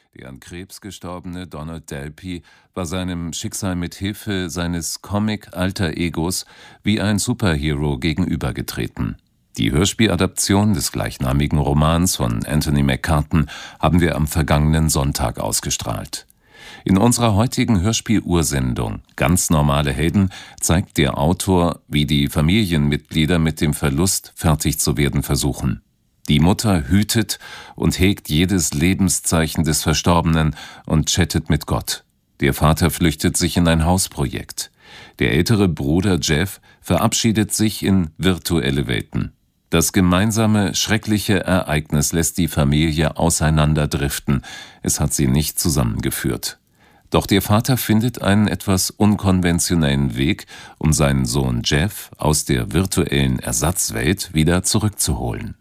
Der an Krebs gestorbene Donald Delpy war seinem Schicksal mit Hilfe seines Comic-Alter-Egos wie ein Superhero gegenübergetreten. Die Hörspieladaption des gleichnamigen Romans von Anthony McCarten haben wir am vergangenen Sonntag ausgestrahlt. In unserer heutigen Hörspiel-Ursendung »Ganz normale Helden« zeigt der Autor, wie die Familienmitglieder mit dem Verlust fertig zu werden versuchen. Die Mutter hütet und hegt jedes Lebenszeichen des Verstorbenen und chattet mit Gott. Der Vater flüchtet sich in ein Hausprojekt. Der ältere Bruder Jeff verabschiedet sich in virtuelle Welten. Das gemeinsame, schreckliche Ereignis lässt die Familie auseinanderdriften. Es hat sie nicht zusammengeführt. Doch der Vater findet einen etwas unkonventionellen Weg, um seinen Sohn Jeff aus der virtuellen Ersatzwelt wieder zurückzuholen.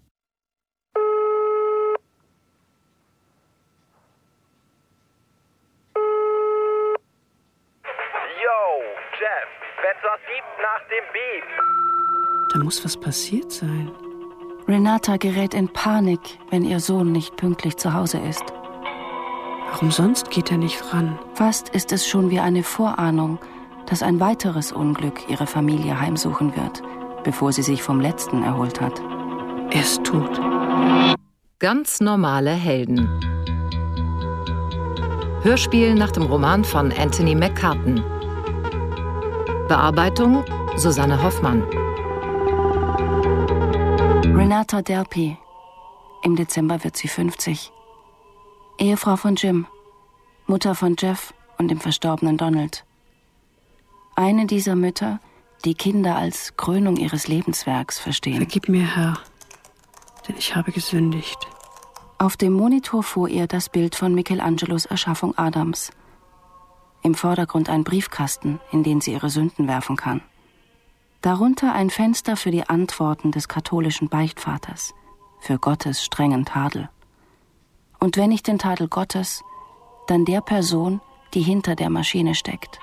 Yo, Jeff, wenn's was gibt nach dem Beat. Da muss was passiert sein. Renata gerät in Panik, wenn ihr Sohn nicht pünktlich zu Hause ist. Warum sonst geht er nicht ran? Fast ist es schon wie eine Vorahnung, dass ein weiteres Unglück ihre Familie heimsuchen wird, bevor sie sich vom letzten erholt hat. Er ist tot. Ganz normale Helden. Hörspiel nach dem Roman von Anthony McCarten. Bearbeitung Susanne Hoffmann. Renata Delpy. Im Dezember wird sie 50. Ehefrau von Jim, Mutter von Jeff und dem verstorbenen Donald. Eine dieser Mütter, die Kinder als Krönung ihres Lebenswerks verstehen. Vergib mir, Herr, denn ich habe gesündigt. Auf dem Monitor vor ihr das Bild von Michelangelos Erschaffung Adams. Im Vordergrund ein Briefkasten, in den sie ihre Sünden werfen kann. Darunter ein Fenster für die Antworten des katholischen Beichtvaters, für Gottes strengen Tadel. Und wenn nicht den Tadel Gottes, dann der Person, die hinter der Maschine steckt.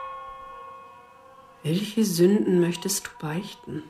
Welche Sünden möchtest du beichten?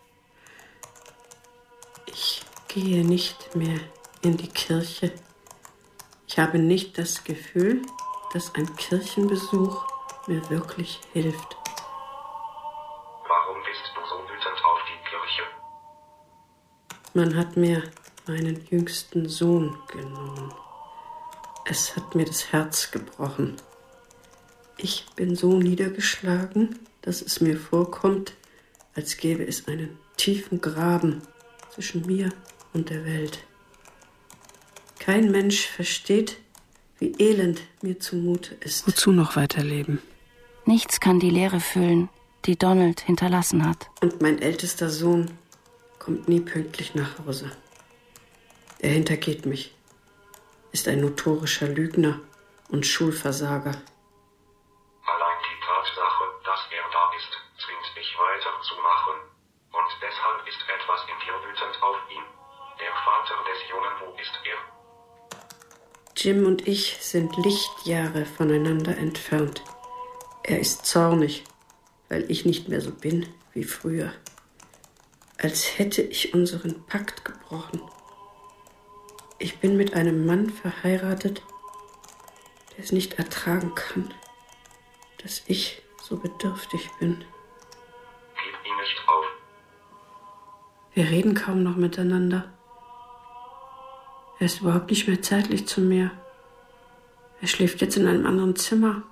Ich gehe nicht mehr in die Kirche. Ich habe nicht das Gefühl, dass ein Kirchenbesuch mir wirklich hilft. Warum bist du so wütend auf die Kirche? Man hat mir meinen jüngsten Sohn genommen. Es hat mir das Herz gebrochen. Ich bin so niedergeschlagen, dass es mir vorkommt, als gäbe es einen tiefen Graben zwischen mir und der Welt. Kein Mensch versteht, wie elend mir zumute ist. Wozu noch weiterleben? Nichts kann die Leere füllen, die Donald hinterlassen hat. Und mein ältester Sohn kommt nie pünktlich nach Hause. Er hintergeht mich, ist ein notorischer Lügner und Schulversager. Allein die Tatsache, dass er da ist, zwingt mich weiterzumachen. Und deshalb ist etwas in dir wütend auf ihn. Der Vater des Jungen, wo ist er? Jim und ich sind Lichtjahre voneinander entfernt. Er ist zornig, weil ich nicht mehr so bin wie früher. Als hätte ich unseren Pakt gebrochen. Ich bin mit einem Mann verheiratet, der es nicht ertragen kann, dass ich so bedürftig bin. Gib ihn nicht auf. Wir reden kaum noch miteinander. Er ist überhaupt nicht mehr zeitlich zu mir. Er schläft jetzt in einem anderen Zimmer.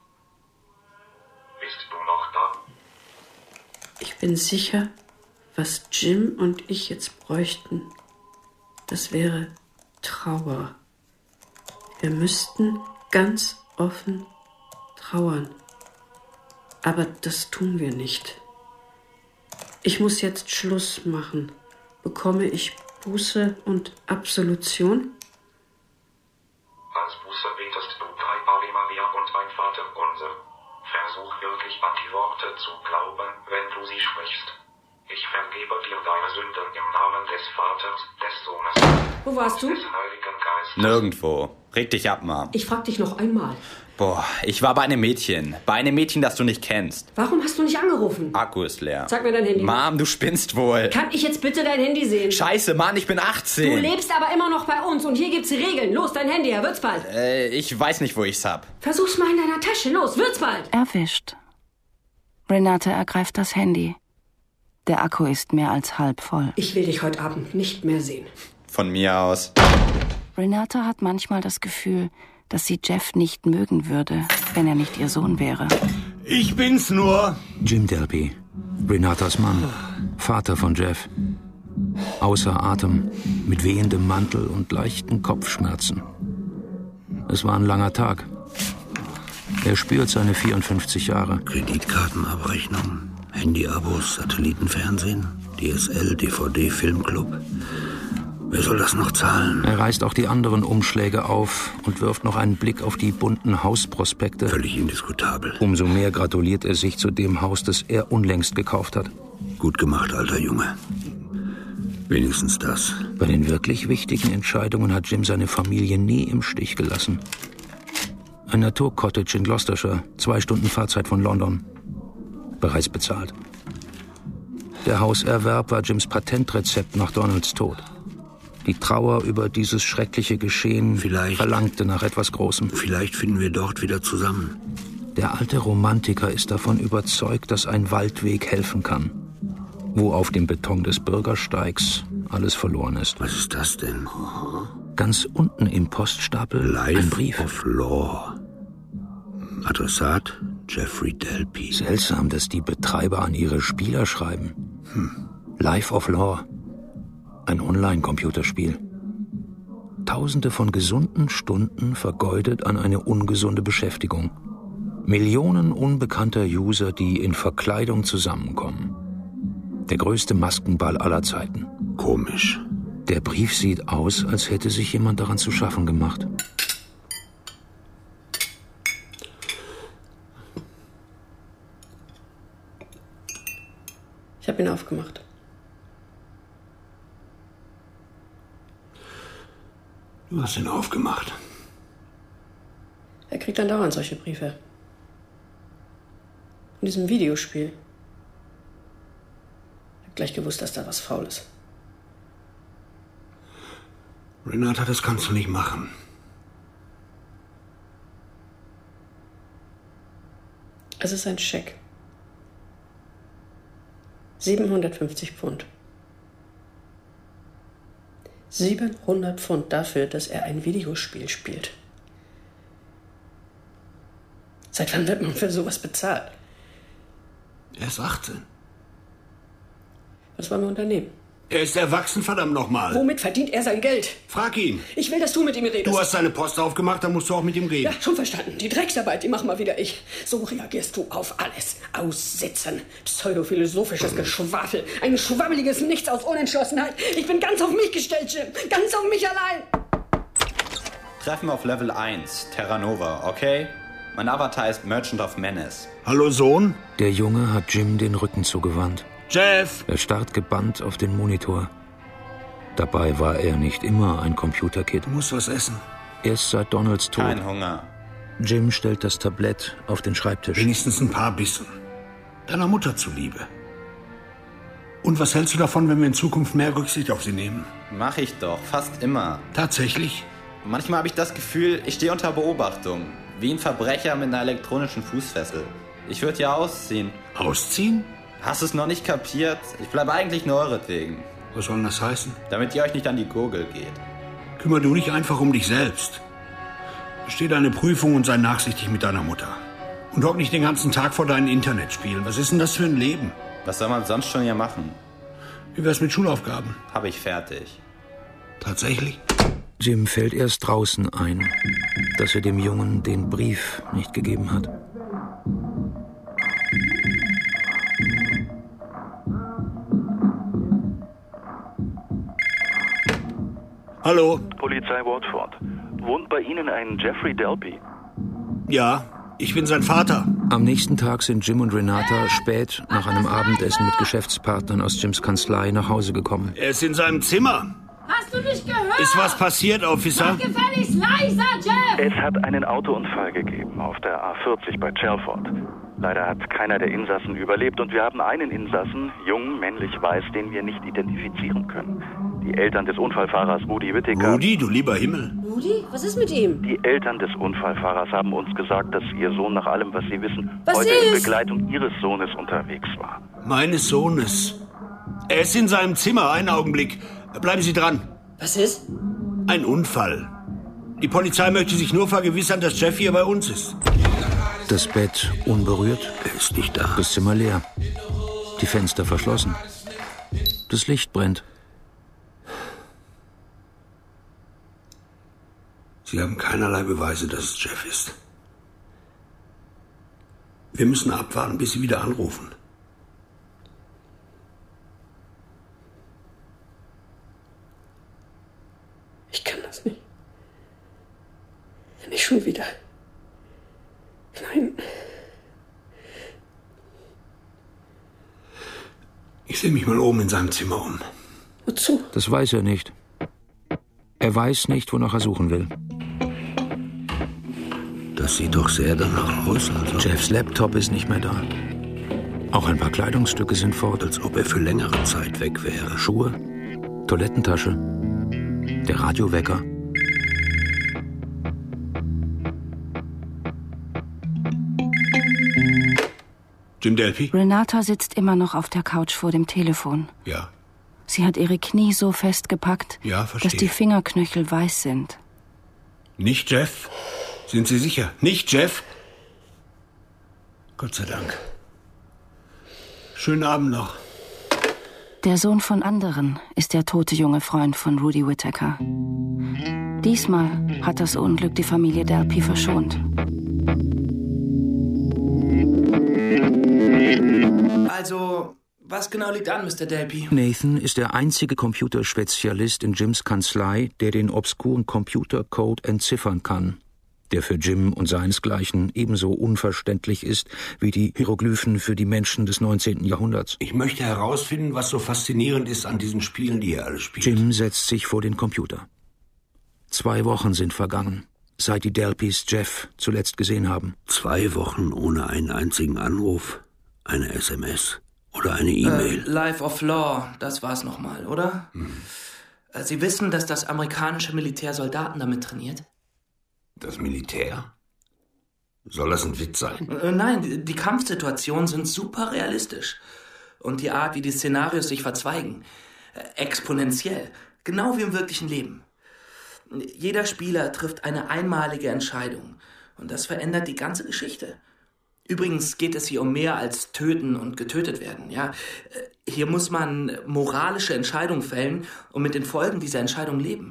Bist du noch da? Ich bin sicher, was Jim und ich jetzt bräuchten, das wäre Trauer. Wir müssten ganz offen trauern. Aber das tun wir nicht. Ich muss jetzt Schluss machen. Bekomme ich Buße und Absolution? Als Buße betest du 3 Ave Maria und ein Vater unser. Versuch wirklich an die Worte zu glauben, wenn du sie sprichst. Ich vergebe dir deine Sünden im Namen des Vaters, des Sohnes Wo warst du? und des Heiligen Geistes. heißt. Nirgendwo. Reg dich ab, Mom. Ich frag dich noch einmal. Boah, ich war bei einem Mädchen. Bei einem Mädchen, das du nicht kennst. Warum hast du nicht angerufen? Akku ist leer. Sag mir dein Handy. Mom, du spinnst wohl. Kann ich jetzt bitte dein Handy sehen? Scheiße, Mann, ich bin 18. Du lebst aber immer noch bei uns und hier gibt's Regeln. Los, dein Handy, er wird's bald. Ich weiß nicht, wo ich's hab. Versuch's mal in deiner Tasche. Los, wird's bald. Erwischt. Renate ergreift das Handy. Der Akku ist mehr als halb voll. Ich will dich heute Abend nicht mehr sehen. Von mir aus. Renate hat manchmal das Gefühl, dass sie Jeff nicht mögen würde, wenn er nicht ihr Sohn wäre. Ich bin's nur. Jim Delpy, Renatas Mann, Vater von Jeff. Außer Atem, mit wehendem Mantel und leichten Kopfschmerzen. Es war ein langer Tag. Er spürt seine 54 Jahre. Kreditkartenabrechnung, Handyabos, Satellitenfernsehen, DSL, DVD, Filmclub. Wer soll das noch zahlen? Er reißt auch die anderen Umschläge auf und wirft noch einen Blick auf die bunten Hausprospekte. Völlig indiskutabel. Umso mehr gratuliert er sich zu dem Haus, das er unlängst gekauft hat. Gut gemacht, alter Junge. Wenigstens das. Bei den wirklich wichtigen Entscheidungen hat Jim seine Familie nie im Stich gelassen. Ein Naturcottage in Gloucestershire, 2 Stunden Fahrzeit von London. Bereits bezahlt. Der Hauserwerb war Jims Patentrezept nach Donalds Tod. Die Trauer über dieses schreckliche Geschehen verlangte nach etwas Großem. Vielleicht finden wir dort wieder zusammen. Der alte Romantiker ist davon überzeugt, dass ein Waldweg helfen kann. Wo auf dem Beton des Bürgersteigs alles verloren ist. Was ist das denn? Ganz unten im Poststapel ein Brief. Life of Law. Adressat Jeffrey Delpy. Seltsam, dass die Betreiber an ihre Spieler schreiben. Life of Law. Ein Online-Computerspiel. Tausende von gesunden Stunden vergeudet an eine ungesunde Beschäftigung. Millionen unbekannter User, die in Verkleidung zusammenkommen. Der größte Maskenball aller Zeiten. Komisch. Der Brief sieht aus, als hätte sich jemand daran zu schaffen gemacht. Ich habe ihn aufgemacht. Du hast ihn aufgemacht. Er kriegt dann dauernd solche Briefe. In diesem Videospiel. Ich hab gleich gewusst, dass da was faul ist. Renata, das kannst du nicht machen. Es ist ein Scheck. 750 Pfund. 700 Pfund dafür, dass er ein Videospiel spielt. Seit wann wird man für sowas bezahlt? Er ist 18. Was wollen wir unternehmen? Er ist erwachsen, verdammt nochmal. Womit verdient er sein Geld? Frag ihn. Ich will, dass du mit ihm redest. Du hast seine Post aufgemacht, dann musst du auch mit ihm reden. Ja, schon verstanden. Die Drecksarbeit, die mach mal wieder ich. So reagierst du auf alles. Aussitzen. Pseudophilosophisches Geschwafel. Ein schwabbeliges Nichts aus Unentschlossenheit. Ich bin ganz auf mich gestellt, Jim. Ganz auf mich allein. Treffen auf Level 1, Terra Nova, okay? Mein Avatar ist Merchant of Menace. Hallo, Sohn? Der Junge hat Jim den Rücken zugewandt. Jeff! Er starrt gebannt auf den Monitor. Dabei war er nicht immer ein Computerkid. Du musst was essen. Erst seit Donalds Tod. Kein Hunger. Jim stellt das Tablett auf den Schreibtisch. Wenigstens ein paar Bissen. Deiner Mutter zuliebe. Und was hältst du davon, wenn wir in Zukunft mehr Rücksicht auf sie nehmen? Mach ich doch, fast immer. Tatsächlich? Manchmal habe ich das Gefühl, ich stehe unter Beobachtung. Wie ein Verbrecher mit einer elektronischen Fußfessel. Ich würde ja ausziehen. Ausziehen? Hast du es noch nicht kapiert? Ich bleibe eigentlich nur euretwegen. Was soll denn das heißen? Damit ihr euch nicht an die Gurgel geht. Kümmer du dich einfach um dich selbst. Besteh deine Prüfung und sei nachsichtig mit deiner Mutter. Und hock nicht den ganzen Tag vor deinen Internetspielen. Was ist denn das für ein Leben? Was soll man sonst schon hier machen? Wie wär's mit Schulaufgaben? Habe ich fertig. Tatsächlich? Jim fällt erst draußen ein, dass er dem Jungen den Brief nicht gegeben hat. Hallo? Polizei Watford. Wohnt bei Ihnen ein Jeffrey Delpy? Ja, ich bin sein Vater. Am nächsten Tag sind Jim und Renata spät nach einem Abendessen mit Geschäftspartnern aus Jims Kanzlei nach Hause gekommen. Er ist in seinem Zimmer. Was Hast du mich gehört? Ist was passiert, Officer? Mach gefälligst leiser, Jeff! Es hat einen Autounfall gegeben auf der A40 bei Chelford. Leider hat keiner der Insassen überlebt und wir haben einen Insassen, jung, männlich, weiß, den wir nicht identifizieren können. Die Eltern des Unfallfahrers Rudi Whittaker... Rudi, du lieber Himmel. Rudi, was ist mit ihm? Die Eltern des Unfallfahrers haben uns gesagt, dass ihr Sohn nach allem, was sie wissen, Was heute ist? in Begleitung ihres Sohnes unterwegs war. Meines Sohnes. Er ist in seinem Zimmer. Einen Augenblick. Bleiben Sie dran. Was ist? Ein Unfall. Die Polizei möchte sich nur vergewissern, dass Jeff hier bei uns ist. Das Bett unberührt. Er ist nicht da. Das Zimmer leer. Die Fenster verschlossen. Das Licht brennt. Sie haben keinerlei Beweise, dass es Jeff ist. Wir müssen abwarten, bis Sie wieder anrufen. Ich kann das nicht. Nicht schon wieder. Nein. Ich sehe mich mal oben in seinem Zimmer um. Wozu? Das weiß er nicht. Er weiß nicht, wonach er suchen will. Das sieht doch sehr danach aus, also. Jeffs Laptop ist nicht mehr da. Auch ein paar Kleidungsstücke sind fort. Als ob er für längere Zeit weg wäre. Schuhe, Toilettentasche, der Radiowecker. Jim Delpy? Renata sitzt immer noch auf der Couch vor dem Telefon. Ja. Sie hat ihre Knie so festgepackt, Ja, verstehe. dass die Fingerknöchel weiß sind. Nicht Jeff? Sind Sie sicher? Nicht Jeff? Gott sei Dank. Schönen Abend noch. Der Sohn von anderen ist der tote junge Freund von Rudi Whittaker. Diesmal hat das Unglück die Familie Delpy verschont. Also, was genau liegt an, Mr. Delpy? Nathan ist der einzige Computerspezialist in Jims Kanzlei, der den obskuren Computercode entziffern kann, der für Jim und seinesgleichen ebenso unverständlich ist wie die Hieroglyphen für die Menschen des 19. Jahrhunderts. Ich möchte herausfinden, was so faszinierend ist an diesen Spielen, die ihr alle spielt. Jim setzt sich vor den Computer. 2 Wochen sind vergangen, seit die Delpys Jeff zuletzt gesehen haben. 2 Wochen ohne einen einzigen Anruf, eine SMS oder eine E-Mail. Life of Law, das war's nochmal, oder? Sie wissen, dass das amerikanische Militär Soldaten damit trainiert? Das Militär? Soll das ein Witz sein? Nein, die Kampfsituationen sind super realistisch. Und die Art, wie die Szenarios sich verzweigen, exponentiell, genau wie im wirklichen Leben. Jeder Spieler trifft eine einmalige Entscheidung und das verändert die ganze Geschichte. Übrigens geht es hier um mehr als töten und getötet werden, ja. Hier muss man moralische Entscheidungen fällen und mit den Folgen dieser Entscheidung leben.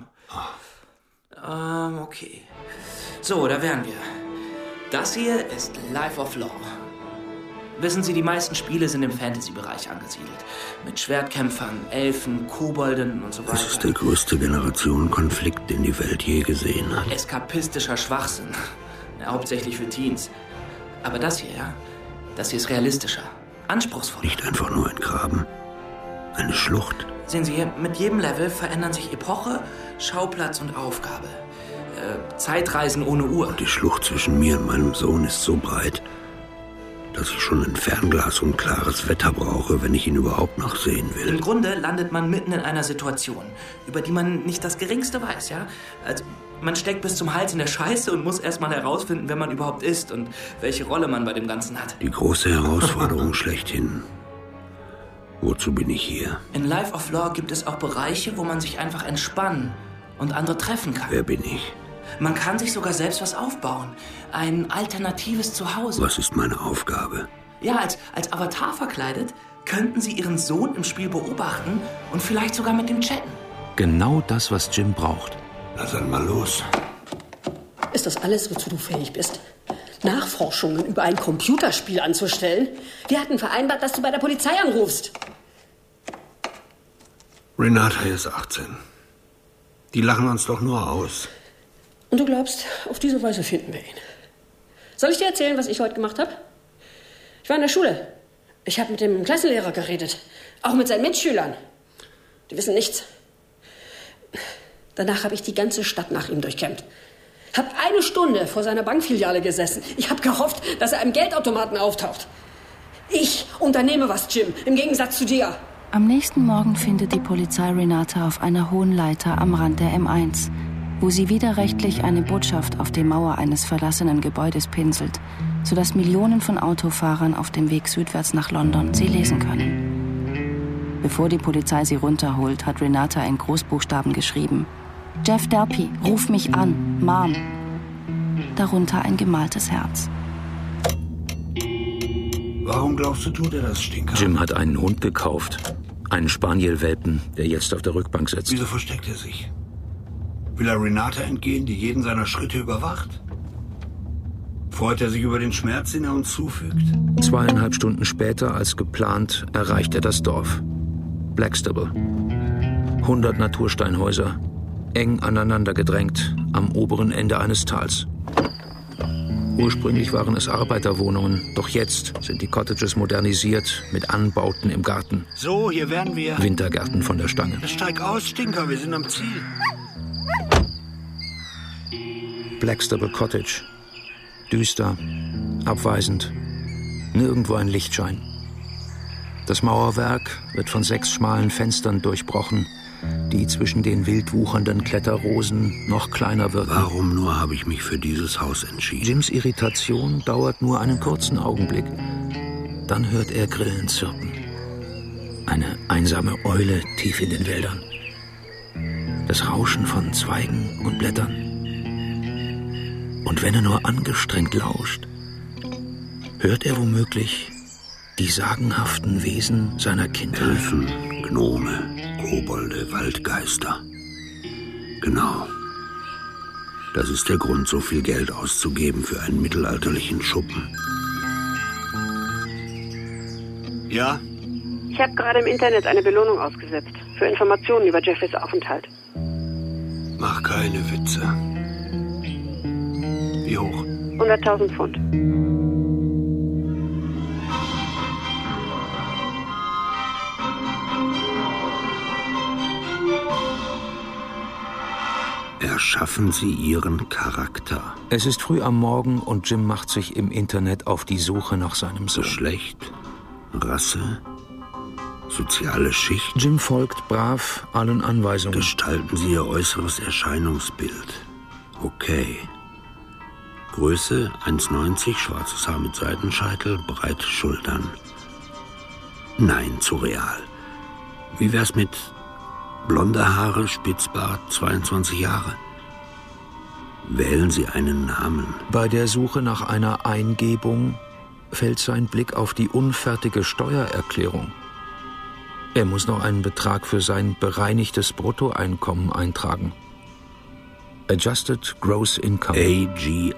Okay. So, da wären wir. Das hier ist Life of Law. Wissen Sie, die meisten Spiele sind im Fantasy-Bereich angesiedelt. Mit Schwertkämpfern, Elfen, Kobolden und so weiter. Das ist der größte Generationenkonflikt, den die Welt je gesehen hat. Eskapistischer Schwachsinn. Ja, hauptsächlich für Teens. Aber das hier, ja, das hier ist realistischer, anspruchsvoller. Nicht einfach nur ein Graben, eine Schlucht. Sehen Sie, mit jedem Level verändern sich Epoche, Schauplatz und Aufgabe. Zeitreisen ohne Uhr. Die Schlucht zwischen mir und meinem Sohn ist so breit, dass ich schon ein Fernglas und klares Wetter brauche, wenn ich ihn überhaupt noch sehen will. Im Grunde landet man mitten in einer Situation, über die man nicht das Geringste weiß, ja? Also, man steckt bis zum Hals in der Scheiße und muss erst mal herausfinden, wer man überhaupt ist und welche Rolle man bei dem Ganzen hat. Die große Herausforderung schlechthin. Wozu bin ich hier? In Life of Law gibt es auch Bereiche, wo man sich einfach entspannen und andere treffen kann. Wer bin ich? Man kann sich sogar selbst was aufbauen. Ein alternatives Zuhause. Was ist meine Aufgabe? Ja, als Avatar verkleidet, könnten Sie Ihren Sohn im Spiel beobachten und vielleicht sogar mit ihm chatten. Genau das, was Jim braucht. Na dann mal los. Ist das alles, wozu du fähig bist? Nachforschungen über ein Computerspiel anzustellen? Wir hatten vereinbart, dass du bei der Polizei anrufst. Renata ist 18. Die lachen uns doch nur aus. Und du glaubst, auf diese Weise finden wir ihn. Soll ich dir erzählen, was ich heute gemacht habe? Ich war in der Schule. Ich habe mit dem Klassenlehrer geredet. Auch mit seinen Mitschülern. Die wissen nichts. Danach habe ich die ganze Stadt nach ihm durchkämmt. Hab 1 Stunde vor seiner Bankfiliale gesessen. Ich habe gehofft, dass er am Geldautomaten auftaucht. Ich unternehme was, Jim, im Gegensatz zu dir. Am nächsten Morgen findet die Polizei Renata auf einer hohen Leiter am Rand der M1, wo sie widerrechtlich eine Botschaft auf die Mauer eines verlassenen Gebäudes pinselt, sodass Millionen von Autofahrern auf dem Weg südwärts nach London sie lesen können. Bevor die Polizei sie runterholt, hat Renata in Großbuchstaben geschrieben: Jeff Delpy, ruf mich an, Mom. Darunter ein gemaltes Herz. Warum glaubst du, tut er das, Stinker? Jim hat einen Hund gekauft. Einen Spaniel-Welpen, der jetzt auf der Rückbank sitzt. Wieso versteckt er sich? Will er Renata entgehen, die jeden seiner Schritte überwacht? Freut er sich über den Schmerz, den er uns zufügt? 2,5 Stunden später als geplant erreicht er das Dorf. Blackstable. 100 Natursteinhäuser, eng aneinander gedrängt, am oberen Ende eines Tals. Ursprünglich waren es Arbeiterwohnungen, doch jetzt sind die Cottages modernisiert mit Anbauten im Garten. So, hier wären wir. Wintergärten von der Stange. Steig aus, Stinker, wir sind am Ziel. Blackstable Cottage. Düster, abweisend, nirgendwo ein Lichtschein. Das Mauerwerk wird von 6 schmalen Fenstern durchbrochen, die zwischen den wild wuchernden Kletterrosen noch kleiner wirken. Warum nur habe ich mich für dieses Haus entschieden? Jims Irritation dauert nur einen kurzen Augenblick. Dann hört er Grillen zirpen. Eine einsame Eule tief in den Wäldern. Das Rauschen von Zweigen und Blättern. Und wenn er nur angestrengt lauscht, hört er womöglich die sagenhaften Wesen seiner Kindheit. Elfen, Gnome, Kobolde, Waldgeister. Genau. Das ist der Grund, so viel Geld auszugeben für einen mittelalterlichen Schuppen. Ja? Ich habe gerade im Internet eine Belohnung ausgesetzt für Informationen über Jeffreys Aufenthalt. Mach keine Witze. Wie hoch? 100.000 Pfund. Erschaffen Sie Ihren Charakter. Es ist früh am Morgen und Jim macht sich im Internet auf die Suche nach seinem Sohn. Geschlecht, Rasse, soziale Schicht. Jim folgt brav allen Anweisungen. Gestalten Sie Ihr äußeres Erscheinungsbild. Okay. Größe 1,90, schwarzes Haar mit Seitenscheitel, breite Schultern. Nein, zu real. Wie wär's mit blonde Haare, Spitzbart, 22 Jahre? Wählen Sie einen Namen. Bei der Suche nach einer Eingebung fällt sein Blick auf die unfertige Steuererklärung. Er muss noch einen Betrag für sein bereinigtes Bruttoeinkommen eintragen. Adjusted Gross Income. AGI.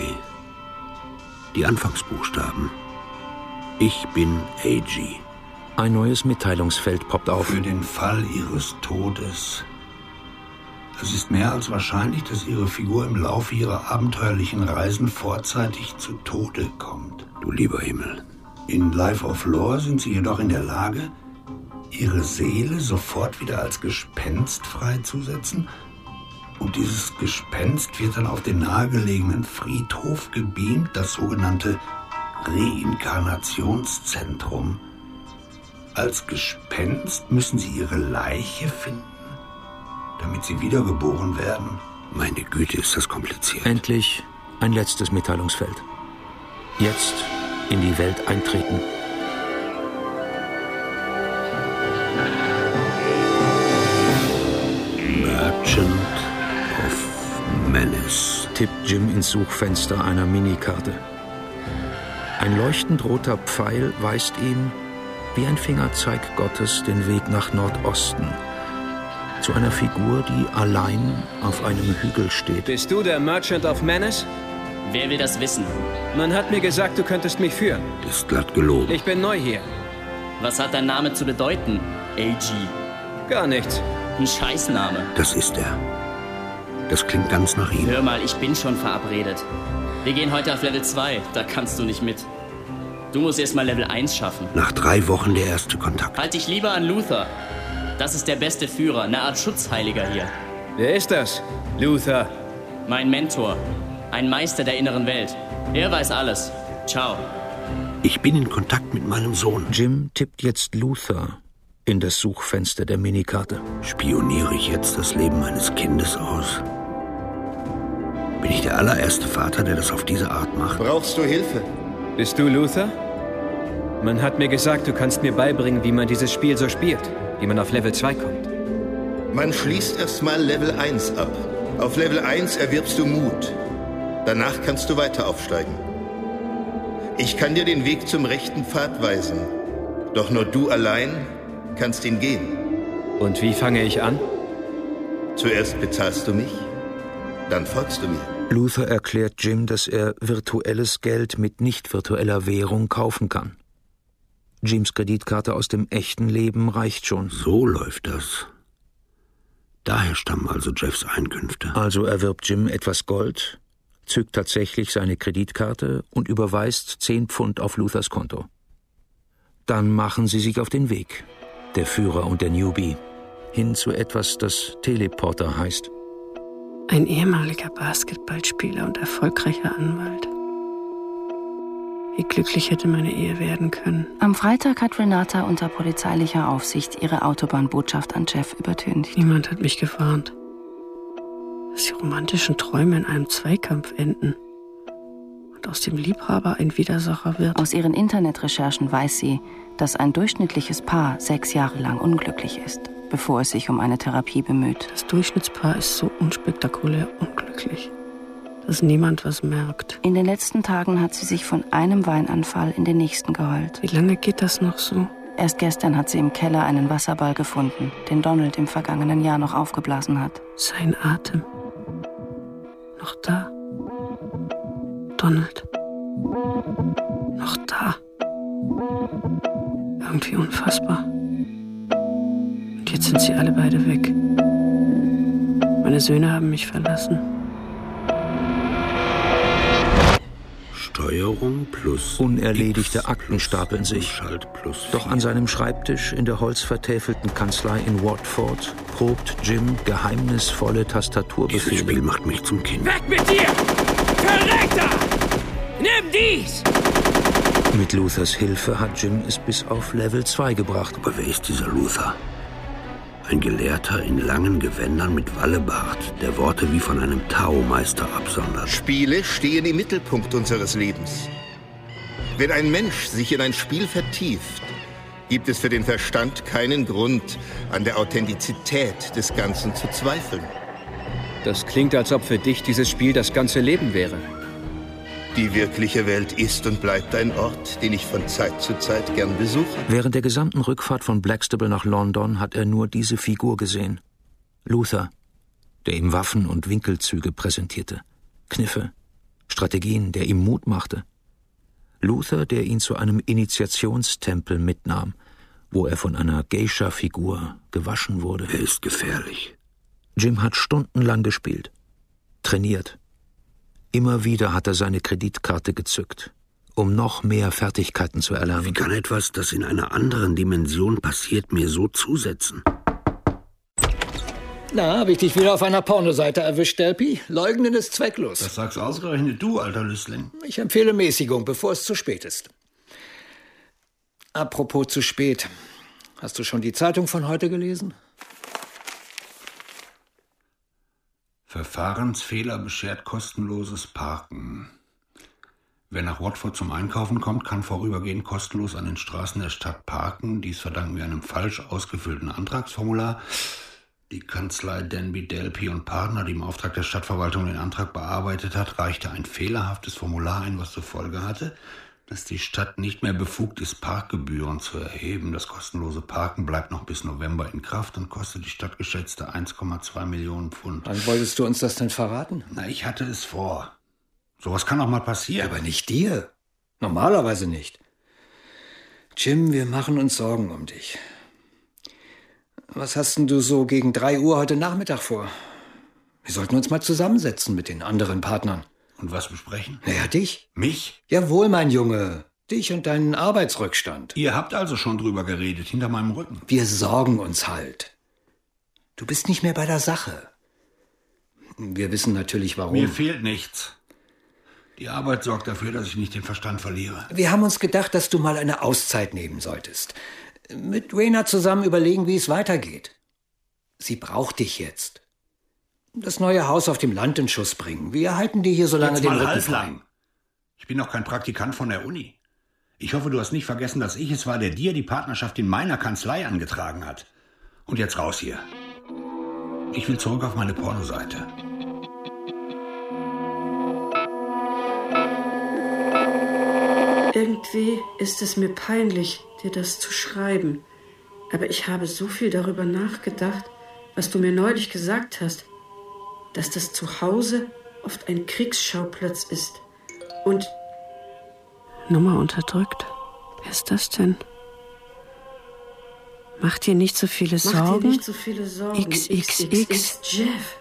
Die Anfangsbuchstaben. Ich bin AG. Ein neues Mitteilungsfeld poppt auf. Für den Fall Ihres Todes. Es ist mehr als wahrscheinlich, dass Ihre Figur im Laufe ihrer abenteuerlichen Reisen vorzeitig zu Tode kommt. Du lieber Himmel. In Life of Lore sind Sie jedoch in der Lage, Ihre Seele sofort wieder als Gespenst freizusetzen. Und dieses Gespenst wird dann auf den nahegelegenen Friedhof gebeamt, das sogenannte Reinkarnationszentrum. Als Gespenst müssen Sie Ihre Leiche finden, damit Sie wiedergeboren werden. Meine Güte, ist das kompliziert. Endlich ein letztes Mitteilungsfeld. Jetzt in die Welt eintreten. Merchant of Menace. Tippt Jim ins Suchfenster einer Minikarte. Ein leuchtend roter Pfeil weist ihm wie ein Fingerzeig Gottes den Weg nach Nordosten. Zu einer Figur, die allein auf einem Hügel steht. Bist du der Merchant of Menace? Wer will das wissen? Man hat mir gesagt, du könntest mich führen. Ist glatt gelogen. Ich bin neu hier. Was hat dein Name zu bedeuten, AG? Gar nichts. Ein Scheißname. Das ist er. Das klingt ganz nach ihm. Hör mal, ich bin schon verabredet. Wir gehen heute auf Level 2, da kannst du nicht mit. Du musst erst mal Level 1 schaffen. Nach 3 Wochen der erste Kontakt. Halt dich lieber an Luther. Das ist der beste Führer, eine Art Schutzheiliger hier. Wer ist das? Luther. Mein Mentor. Ein Meister der inneren Welt. Er weiß alles. Ciao. Ich bin in Kontakt mit meinem Sohn. Jim tippt jetzt Luther in das Suchfenster der Minikarte. Spioniere ich jetzt das Leben meines Kindes aus? Bin ich der allererste Vater, der das auf diese Art macht? Brauchst du Hilfe? Bist du Luther? Man hat mir gesagt, du kannst mir beibringen, wie man dieses Spiel so spielt. Wie man auf Level 2 kommt. Man schließt erstmal Level 1 ab. Auf Level 1 erwirbst du Mut. Danach kannst du weiter aufsteigen. Ich kann dir den Weg zum rechten Pfad weisen. Doch nur du allein kannst ihn gehen. Und wie fange ich an? Zuerst bezahlst du mich, dann folgst du mir. Luther erklärt Jim, dass er virtuelles Geld mit nicht virtueller Währung kaufen kann. Jims Kreditkarte aus dem echten Leben reicht schon. So läuft das. Daher stammen also Jeffs Einkünfte. Also erwirbt Jim etwas Gold, zückt tatsächlich seine Kreditkarte und überweist 10 Pfund auf Luthers Konto. Dann machen sie sich auf den Weg, der Führer und der Newbie, hin zu etwas, das Teleporter heißt. Ein ehemaliger Basketballspieler und erfolgreicher Anwalt. Wie glücklich hätte meine Ehe werden können. Am Freitag hat Renata unter polizeilicher Aufsicht ihre Autobahnbotschaft an Jeff übertüncht. Niemand hat mich gewarnt, dass die romantischen Träume in einem Zweikampf enden und aus dem Liebhaber ein Widersacher wird. Aus ihren Internetrecherchen weiß sie, dass ein durchschnittliches Paar 6 Jahre lang unglücklich ist, bevor es sich um eine Therapie bemüht. Das Durchschnittspaar ist so unspektakulär unglücklich, dass niemand was merkt. In den letzten Tagen hat sie sich von einem Weinanfall in den nächsten geheult. Wie lange geht das noch so? Erst gestern hat sie im Keller einen Wasserball gefunden, den Donald im vergangenen Jahr noch aufgeblasen hat. Sein Atem. Noch da. Donald. Noch da. Irgendwie unfassbar. Und jetzt sind sie alle beide weg. Meine Söhne haben mich verlassen. Steuerung plus unerledigte Akten stapeln sich. Doch an seinem Schreibtisch in der holzvertäfelten Kanzlei in Watford probt Jim geheimnisvolle Tastaturbefehle. Dieses Spiel macht mich zum Kind. Weg mit dir! Verreckter! Nimm dies! Mit Luthers Hilfe hat Jim es bis auf Level 2 gebracht. Aber wer ist dieser Luther? Ein Gelehrter in langen Gewändern mit Wallebart, der Worte wie von einem Tao-Meister absondert. Spiele stehen im Mittelpunkt unseres Lebens. Wenn ein Mensch sich in ein Spiel vertieft, gibt es für den Verstand keinen Grund, an der Authentizität des Ganzen zu zweifeln. Das klingt, als ob für dich dieses Spiel das ganze Leben wäre. Die wirkliche Welt ist und bleibt ein Ort, den ich von Zeit zu Zeit gern besuche. Während der gesamten Rückfahrt von Blackstable nach London hat er nur diese Figur gesehen. Luther, der ihm Waffen und Winkelzüge präsentierte. Kniffe, Strategien, der ihm Mut machte. Luther, der ihn zu einem Initiationstempel mitnahm, wo er von einer Geisha-Figur gewaschen wurde. Er ist gefährlich. Jim hat stundenlang gespielt, trainiert. Immer wieder hat er seine Kreditkarte gezückt, um noch mehr Fertigkeiten zu erlernen. Wie kann etwas, das in einer anderen Dimension passiert, mir so zusetzen? Na, habe ich dich wieder auf einer Pornoseite erwischt, Delpy? Leugnen ist zwecklos. Das sagst ausgerechnet du, alter Lüstling. Ich empfehle Mäßigung, bevor es zu spät ist. Apropos zu spät. Hast du schon die Zeitung von heute gelesen? Verfahrensfehler beschert kostenloses Parken. Wer nach Watford zum Einkaufen kommt, kann vorübergehend kostenlos an den Straßen der Stadt parken. Dies verdanken wir einem falsch ausgefüllten Antragsformular. Die Kanzlei Denby, Delpy und Partner, die im Auftrag der Stadtverwaltung den Antrag bearbeitet hat, reichte ein fehlerhaftes Formular ein, was zur Folge hatte, dass die Stadt nicht mehr befugt ist, Parkgebühren zu erheben. Das kostenlose Parken bleibt noch bis November in Kraft und kostet die Stadt geschätzte 1,2 Millionen Pfund. Wann wolltest du uns das denn verraten? Na, ich hatte es vor. Sowas kann auch mal passieren. Aber nicht dir. Normalerweise nicht. Jim, wir machen uns Sorgen um dich. Was hast denn du so gegen 3 Uhr heute Nachmittag vor? Wir sollten uns mal zusammensetzen mit den anderen Partnern. Und was besprechen? Naja, dich. Mich? Jawohl, mein Junge. Dich und deinen Arbeitsrückstand. Ihr habt also schon drüber geredet, hinter meinem Rücken. Wir sorgen uns halt. Du bist nicht mehr bei der Sache. Wir wissen natürlich, warum. Mir fehlt nichts. Die Arbeit sorgt dafür, dass ich nicht den Verstand verliere. Wir haben uns gedacht, dass du mal eine Auszeit nehmen solltest. Mit Raina zusammen überlegen, wie es weitergeht. Sie braucht dich jetzt. Das neue Haus auf dem Land in Schuss bringen. Wir halten dir hier so lange den Rücken frei. Ich bin doch kein Praktikant von der Uni. Ich hoffe, du hast nicht vergessen, dass ich es war, der dir die Partnerschaft in meiner Kanzlei angetragen hat. Und jetzt raus hier. Ich will zurück auf meine Pornoseite. Irgendwie ist es mir peinlich, dir das zu schreiben. Aber ich habe so viel darüber nachgedacht, was du mir neulich gesagt hast, dass das Zuhause oft ein Kriegsschauplatz ist. Und Nummer unterdrückt. Wer ist das denn? Mach dir nicht so viele Sorgen. Mach dir nicht so viele Sorgen. XXX Jeff.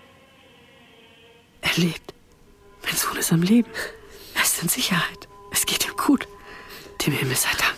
Er lebt. Mein Sohn ist am Leben. Er ist in Sicherheit. Es geht ihm gut. Dem Himmel sei Dank.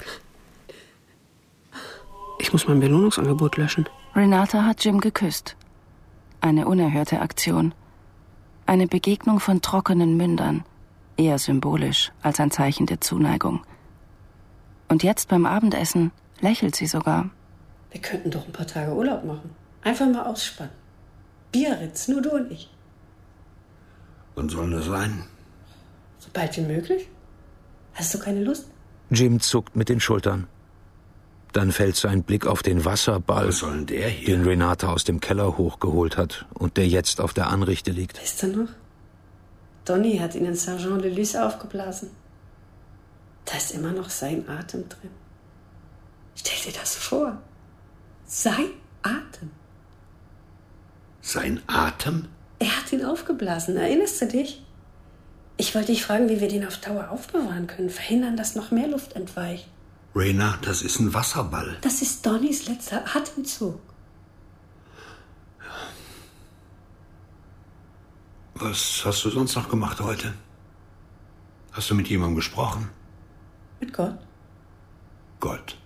Ich muss mein Belohnungsangebot löschen. Renata hat Jim geküsst. Eine unerhörte Aktion. Eine Begegnung von trockenen Mündern. Eher symbolisch als ein Zeichen der Zuneigung. Und jetzt beim Abendessen lächelt sie sogar. Wir könnten doch ein paar Tage Urlaub machen. Einfach mal ausspannen. Biarritz, nur du und ich. Wann soll das sein? So bald wie möglich. Hast du keine Lust? Jim zuckt mit den Schultern. Dann fällt sein Blick auf den Wasserball, Was soll denn der hier? den Renata aus dem Keller hochgeholt hat und der jetzt auf der Anrichte liegt. Weißt du noch? Donny hat ihn in Saint-Jean-de-Luz aufgeblasen. Da ist immer noch sein Atem drin. Stell dir das vor. Sein Atem. Sein Atem? Er hat ihn aufgeblasen. Erinnerst du dich? Ich wollte dich fragen, wie wir den auf Dauer aufbewahren können. Verhindern, dass noch mehr Luft entweicht. Raina, das ist ein Wasserball. Das ist Donnys letzter Atemzug. Was hast du sonst noch gemacht heute? Hast du mit jemandem gesprochen? Mit Gott? Gott.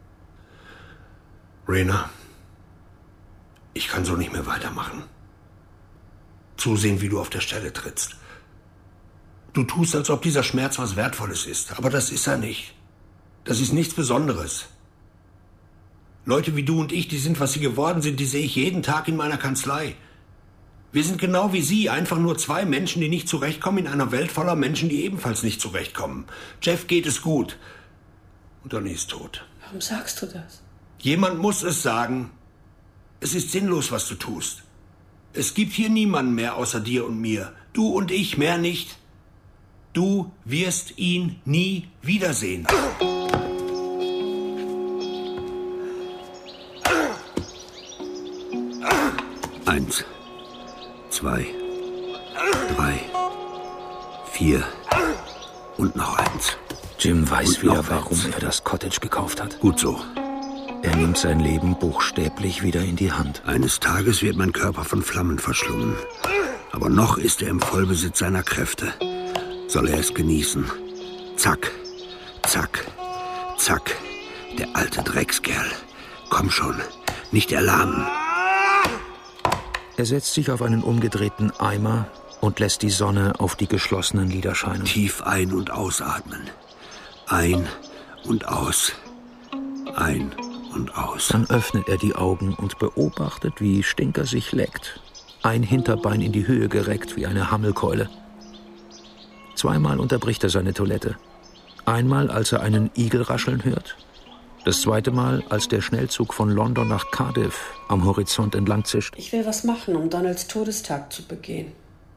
Raina, ich kann so nicht mehr weitermachen. Zusehen, wie du auf der Stelle trittst. Du tust, als ob dieser Schmerz was Wertvolles ist, aber das ist er nicht. Das ist nichts Besonderes. Leute wie du und ich, die sind, was sie geworden sind, die sehe ich jeden Tag in meiner Kanzlei. Wir sind genau wie Sie, einfach nur zwei Menschen, die nicht zurechtkommen in einer Welt voller Menschen, die ebenfalls nicht zurechtkommen. Jeff geht es gut. Und Donny ist tot. Warum sagst du das? Jemand muss es sagen. Es ist sinnlos, was du tust. Es gibt hier niemanden mehr außer dir und mir. Du und ich, mehr nicht. Du wirst ihn nie wiedersehen. 1, 2, 3, 4 und noch 1. Jim weiß Und wieder, noch warum eins. er das Cottage gekauft hat. Gut so. Er nimmt sein Leben buchstäblich wieder in die Hand. Eines Tages wird mein Körper von Flammen verschlungen. Aber noch ist er im Vollbesitz seiner Kräfte. Soll er es genießen. Zack, zack, zack. Der alte Dreckskerl. Komm schon, nicht erlahmen. Er setzt sich auf einen umgedrehten Eimer und lässt die Sonne auf die geschlossenen Lider scheinen. Tief ein- und ausatmen. Ein und aus. Ein und aus. Dann öffnet er die Augen und beobachtet, wie Stinker sich leckt. Ein Hinterbein in die Höhe gereckt wie eine Hammelkeule. Zweimal unterbricht er seine Toilette. Einmal, als er einen Igel rascheln hört. Das zweite Mal, als der Schnellzug von London nach Cardiff am Horizont entlang zischt. Ich will was machen, um Donalds Todestag zu begehen.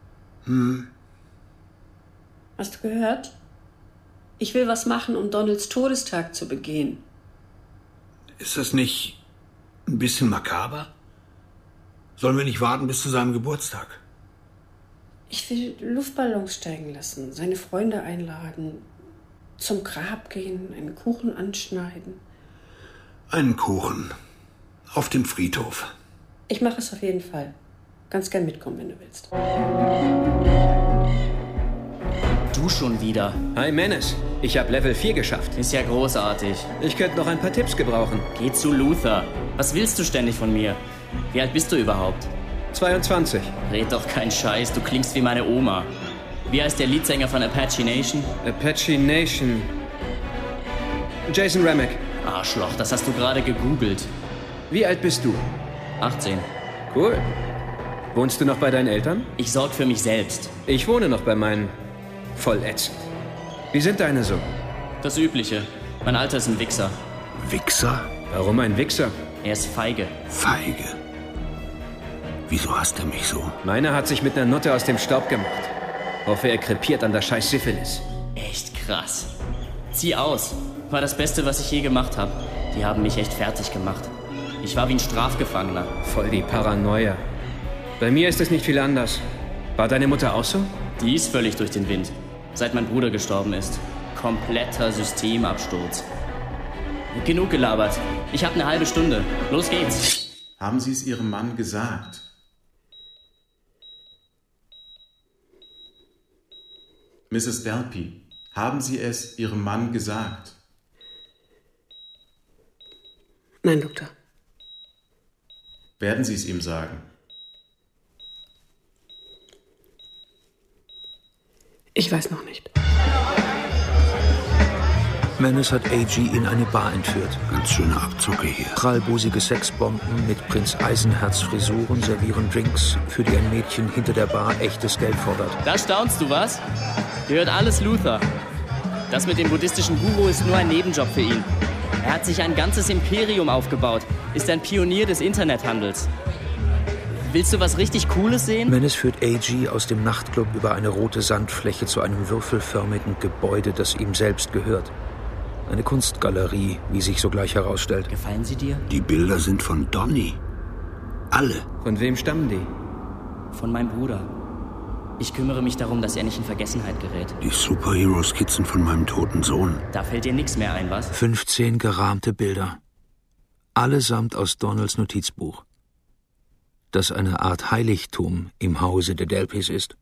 Hast du gehört? Ich will was machen, um Donalds Todestag zu begehen. Ist das nicht ein bisschen makaber? Sollen wir nicht warten bis zu seinem Geburtstag? Ich will Luftballons steigen lassen, seine Freunde einladen, zum Grab gehen, einen Kuchen anschneiden. Einen Kuchen. Auf dem Friedhof. Ich mache es auf jeden Fall. Kannst gern mitkommen, wenn du willst. Du schon wieder. Hi Menace, ich habe Level 4 geschafft. Ist ja großartig. Ich könnte noch ein paar Tipps gebrauchen. Geh zu Luther. Was willst du ständig von mir? Wie alt bist du überhaupt? 22. Red doch keinen Scheiß, du klingst wie meine Oma. Wie heißt der Leadsänger von Apache Nation? Apache Nation. Jason Remick. Arschloch, das hast du gerade gegoogelt. Wie alt bist du? 18. Cool. Wohnst du noch bei deinen Eltern? Ich sorge für mich selbst. Ich wohne noch bei meinen. Voll ätzend. Wie sind deine so? Das Übliche. Mein Alter ist ein Wichser. Wichser? Warum ein Wichser? Er ist feige. Feige? Wieso hasst er mich so? Meiner hat sich mit einer Nutte aus dem Staub gemacht. Hoffe, er krepiert an der scheiß Syphilis. Echt krass. Zieh aus. War das Beste, was ich je gemacht habe. Die haben mich echt fertig gemacht. Ich war wie ein Strafgefangener. Voll die Paranoia. Bei mir ist es nicht viel anders. War deine Mutter auch so? Die ist völlig durch den Wind. Seit mein Bruder gestorben ist. Kompletter Systemabsturz. Genug gelabert. Ich habe eine halbe Stunde. Los geht's. Haben Sie es Ihrem Mann gesagt? Mrs. Delpy, haben Sie es Ihrem Mann gesagt? Nein, Doktor. Werden Sie es ihm sagen? Ich weiß noch nicht. Menace hat A.G. in eine Bar entführt. Ganz schöne Abzocke hier. Prallbusige Sexbomben mit Prinz Eisenherz-Frisuren servieren Drinks, für die ein Mädchen hinter der Bar echtes Geld fordert. Da staunst du, was? Gehört alles Luther. Das mit dem buddhistischen Guru ist nur ein Nebenjob für ihn. Er hat sich ein ganzes Imperium aufgebaut, ist ein Pionier des Internethandels. Willst du was richtig Cooles sehen? Menace führt A.G. aus dem Nachtclub über eine rote Sandfläche zu einem würfelförmigen Gebäude, das ihm selbst gehört. Eine Kunstgalerie, wie sich sogleich herausstellt. Gefallen sie dir? Die Bilder sind von Donny. Alle. Von wem stammen die? Von meinem Bruder. Ich kümmere mich darum, dass er nicht in Vergessenheit gerät. Die Superhero-Skizzen von meinem toten Sohn. Da fällt dir nichts mehr ein, was? 15 gerahmte Bilder. Allesamt aus Donalds Notizbuch. Das eine Art Heiligtum im Hause der Delpys ist.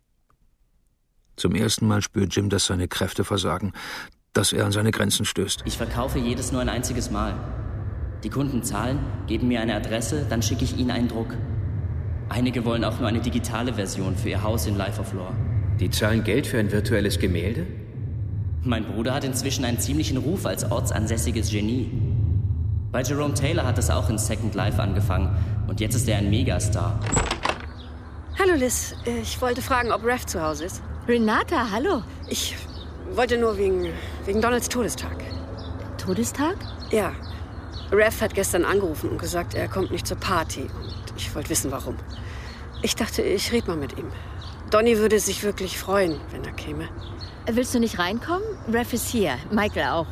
Zum ersten Mal spürt Jim, dass seine Kräfte versagen, dass er an seine Grenzen stößt. Ich verkaufe jedes nur ein einziges Mal. Die Kunden zahlen, geben mir eine Adresse, dann schicke ich ihnen einen Druck. Einige wollen auch nur eine digitale Version für ihr Haus in Life of Lore. Die zahlen Geld für ein virtuelles Gemälde? Mein Bruder hat inzwischen einen ziemlichen Ruf als ortsansässiges Genie. Bei Jerome Taylor hat es auch in Second Life angefangen und jetzt ist er ein Megastar. Hallo Liz, ich wollte fragen, ob Rev zu Hause ist. Renata, hallo. Ich wollte nur wegen Donalds Todestag. Todestag? Ja. Rev hat gestern angerufen und gesagt, er kommt nicht zur Party. Und ich wollte wissen, warum. Ich dachte, ich rede mal mit ihm. Donny würde sich wirklich freuen, wenn er käme. Willst du nicht reinkommen? Rev ist hier. Michael auch.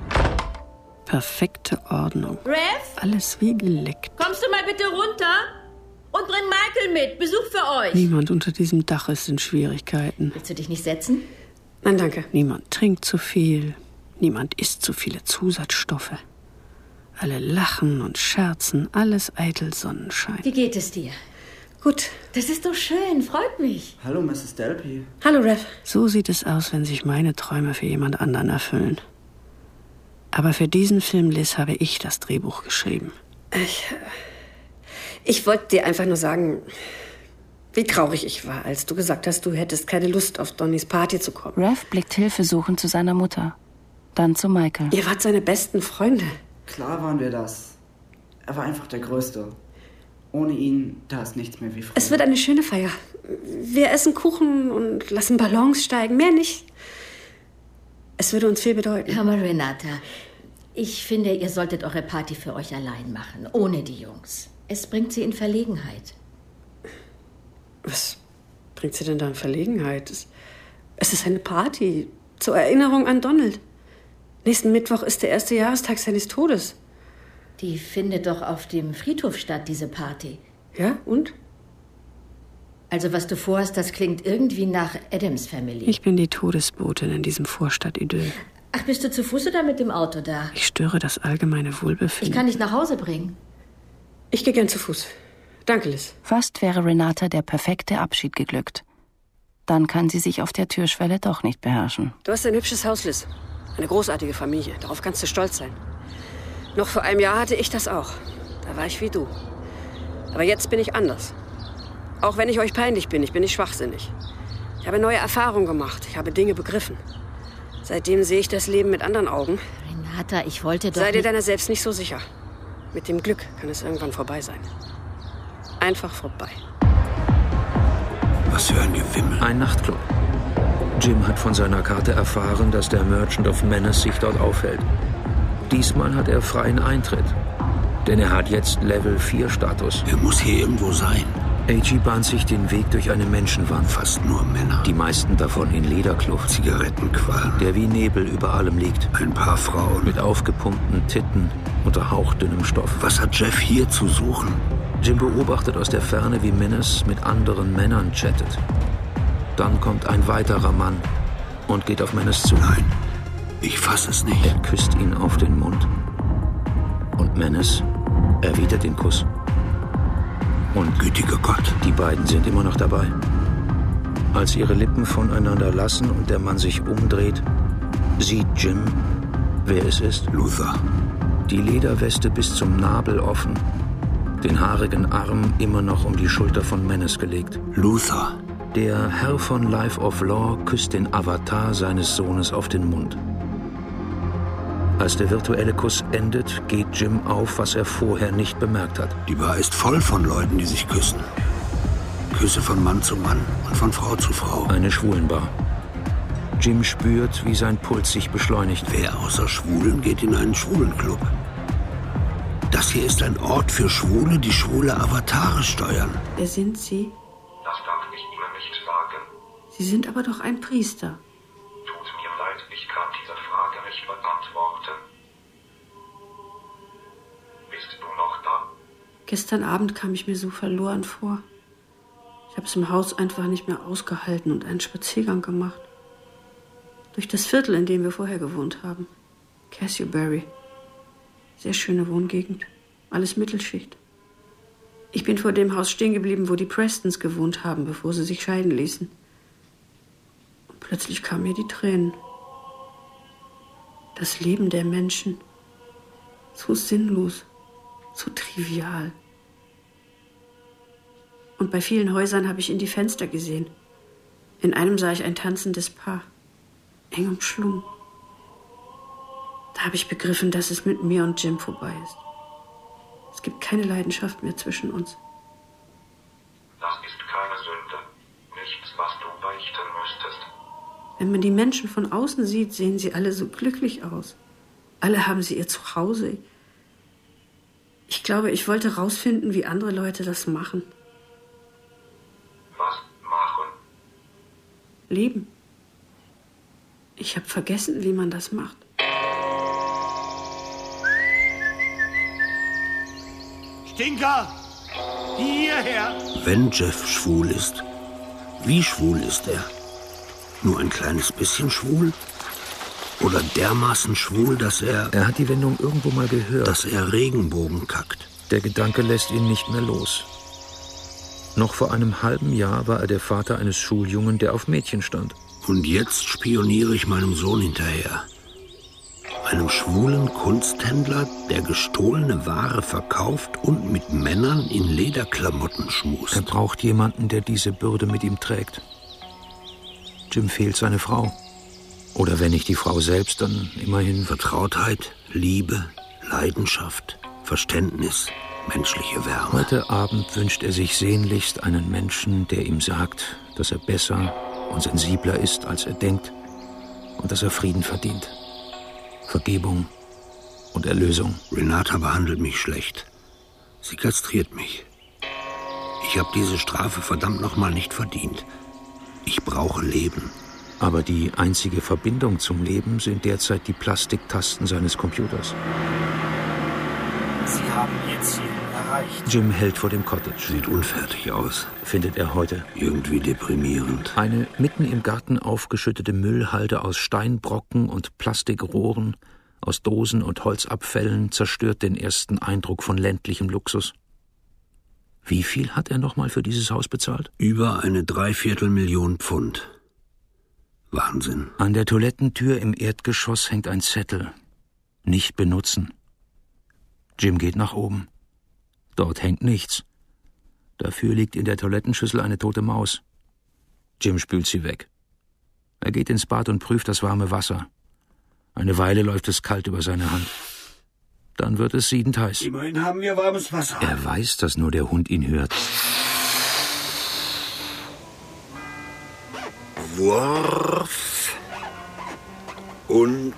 Perfekte Ordnung. Rev? Alles wie geleckt. Kommst du mal bitte runter? Und bring Michael mit. Besuch für euch. Niemand unter diesem Dach ist in Schwierigkeiten. Willst du dich nicht setzen? Nein, danke. Niemand trinkt zu viel. Niemand isst zu viele Zusatzstoffe. Alle lachen und scherzen. Alles eitel Sonnenschein. Wie geht es dir? Gut. Das ist doch schön. Freut mich. Hallo, Mrs. Delpy. Hallo, Rev. So sieht es aus, wenn sich meine Träume für jemand anderen erfüllen. Aber für diesen Film, Liz, habe ich das Drehbuch geschrieben. Ich wollte dir einfach nur sagen, wie traurig ich war, als du gesagt hast, du hättest keine Lust, auf Donnys Party zu kommen. Rev blickt hilfesuchend zu seiner Mutter. Dann zu Michael. Ihr wart seine besten Freunde. Klar waren wir das. Er war einfach der Größte. Ohne ihn, da ist nichts mehr wie früher. Es wird eine schöne Feier. Wir essen Kuchen und lassen Ballons steigen. Mehr nicht. Es würde uns viel bedeuten. Hör mal, Renata. Ich finde, ihr solltet eure Party für euch allein machen. Ohne die Jungs. Es bringt sie in Verlegenheit. Was bringt sie denn da in Verlegenheit? Es ist eine Party. Zur Erinnerung an Donald. Nächsten Mittwoch ist der 1. Jahrestag seines Todes. Die findet doch auf dem Friedhof statt, diese Party. Ja, und? Also was du vorhast, das klingt irgendwie nach Addams Family. Ich bin die Todesbotin in diesem Vorstadt-Idyll. Ach, bist du zu Fuß oder mit dem Auto da? Ich störe das allgemeine Wohlbefinden. Ich kann dich nach Hause bringen. Ich gehe gern zu Fuß. Danke, Liz. Fast wäre Renata der perfekte Abschied geglückt. Dann kann sie sich auf der Türschwelle doch nicht beherrschen. Du hast ein hübsches Haus, Liz. Eine großartige Familie. Darauf kannst du stolz sein. Noch vor einem Jahr hatte ich das auch. Da war ich wie du. Aber jetzt bin ich anders. Auch wenn ich euch peinlich bin, ich bin nicht schwachsinnig. Ich habe neue Erfahrungen gemacht. Ich habe Dinge begriffen. Seitdem sehe ich das Leben mit anderen Augen. Renata, ich wollte doch... Sei dir deiner selbst nicht so sicher. Mit dem Glück kann es irgendwann vorbei sein. Einfach vorbei. Was für ein Gewimmel. Ein Nachtclub. Jim hat von seiner Karte erfahren, dass der Merchant of Menace sich dort aufhält. Diesmal hat er freien Eintritt. Denn er hat jetzt Level 4 Status. Er muss hier irgendwo sein. A.G. bahnt sich den Weg durch eine Menschenwand. Fast nur Männer. Die meisten davon in Lederkluft. Zigarettenqualm. Der wie Nebel über allem liegt. Ein paar Frauen. Mit aufgepumpten Titten unter hauchdünnem Stoff. Was hat Jeff hier zu suchen? Jim beobachtet aus der Ferne, wie Menace mit anderen Männern chattet. Dann kommt ein weiterer Mann und geht auf Menace zu. Nein, ich fasse es nicht. Er küsst ihn auf den Mund. Und Menace erwidert den Kuss. Und gütiger Gott, die beiden sind immer noch dabei. Als ihre Lippen voneinander lassen und der Mann sich umdreht, sieht Jim, wer es ist. Luther. Die Lederweste bis zum Nabel offen, den haarigen Arm immer noch um die Schulter von Menace gelegt. Luther. Der Herr von Life of Law küsst den Avatar seines Sohnes auf den Mund. Als der virtuelle Kuss endet, geht Jim auf, was er vorher nicht bemerkt hat. Die Bar ist voll von Leuten, die sich küssen. Küsse von Mann zu Mann und von Frau zu Frau. Eine Schwulenbar. Jim spürt, wie sein Puls sich beschleunigt. Wer außer Schwulen geht in einen Schwulenclub? Das hier ist ein Ort für Schwule, die schwule Avatare steuern. Wer sind Sie? Das darf ich Ihnen nicht sagen. Sie sind aber doch ein Priester. Tut mir leid, ich kann diese Frage nicht beantworten. Bist du noch da? Gestern Abend kam ich mir so verloren vor. Ich habe es im Haus einfach nicht mehr ausgehalten und einen Spaziergang gemacht. Durch das Viertel, in dem wir vorher gewohnt haben. Castleberry. Sehr schöne Wohngegend. Alles Mittelschicht. Ich bin vor dem Haus stehen geblieben, wo die Prestons gewohnt haben, bevor sie sich scheiden ließen. Und plötzlich kamen mir die Tränen. Das Leben der Menschen. So sinnlos. So trivial. Und bei vielen Häusern habe ich in die Fenster gesehen. In einem sah ich ein tanzendes Paar. Eng umschlungen. Da habe ich begriffen, dass es mit mir und Jim vorbei ist. Es gibt keine Leidenschaft mehr zwischen uns. Das ist keine Sünde. Nichts, was du beichten müsstest. Wenn man die Menschen von außen sieht, sehen sie alle so glücklich aus. Alle haben sie ihr Zuhause. Ich glaube, ich wollte rausfinden, wie andere Leute das machen. Was machen? Leben. Ich habe vergessen, wie man das macht. Stinker! Hierher! Wenn Jeff schwul ist, wie schwul ist er? Nur ein kleines bisschen schwul? Oder dermaßen schwul, dass er... Er hat die Wendung irgendwo mal gehört. Dass er Regenbogen kackt. Der Gedanke lässt ihn nicht mehr los. Noch vor einem halben Jahr war er der Vater eines Schuljungen, der auf Mädchen stand. Und jetzt spioniere ich meinem Sohn hinterher. Einem schwulen Kunsthändler, der gestohlene Ware verkauft und mit Männern in Lederklamotten schmust. Er braucht jemanden, der diese Bürde mit ihm trägt. Jim fehlt seine Frau. Oder wenn nicht die Frau selbst, dann immerhin Vertrautheit, Liebe, Leidenschaft, Verständnis, menschliche Wärme. Heute Abend wünscht er sich sehnlichst einen Menschen, der ihm sagt, dass er besser und sensibler ist, als er denkt, und dass er Frieden verdient. Vergebung und Erlösung. Renata behandelt mich schlecht. Sie kastriert mich. Ich habe diese Strafe verdammt nochmal nicht verdient. Ich brauche Leben. Aber die einzige Verbindung zum Leben sind derzeit die Plastiktasten seines Computers. Sie haben Ihr Ziel erreicht. Jim hält vor dem Cottage. Sieht unfertig aus, findet er heute. Irgendwie deprimierend. Eine mitten im Garten aufgeschüttete Müllhalde aus Steinbrocken und Plastikrohren, aus Dosen und Holzabfällen zerstört den ersten Eindruck von ländlichem Luxus. Wie viel hat er nochmal für dieses Haus bezahlt? Über eine 3/4 Pfund. Wahnsinn. An der Toilettentür im Erdgeschoss hängt ein Zettel. Nicht benutzen. Jim geht nach oben. Dort hängt nichts. Dafür liegt in der Toilettenschüssel eine tote Maus. Jim spült sie weg. Er geht ins Bad und prüft das warme Wasser. Eine Weile läuft es kalt über seine Hand. Dann wird es siedend heiß. Immerhin haben wir warmes Wasser. Er weiß, dass nur der Hund ihn hört. Wurf und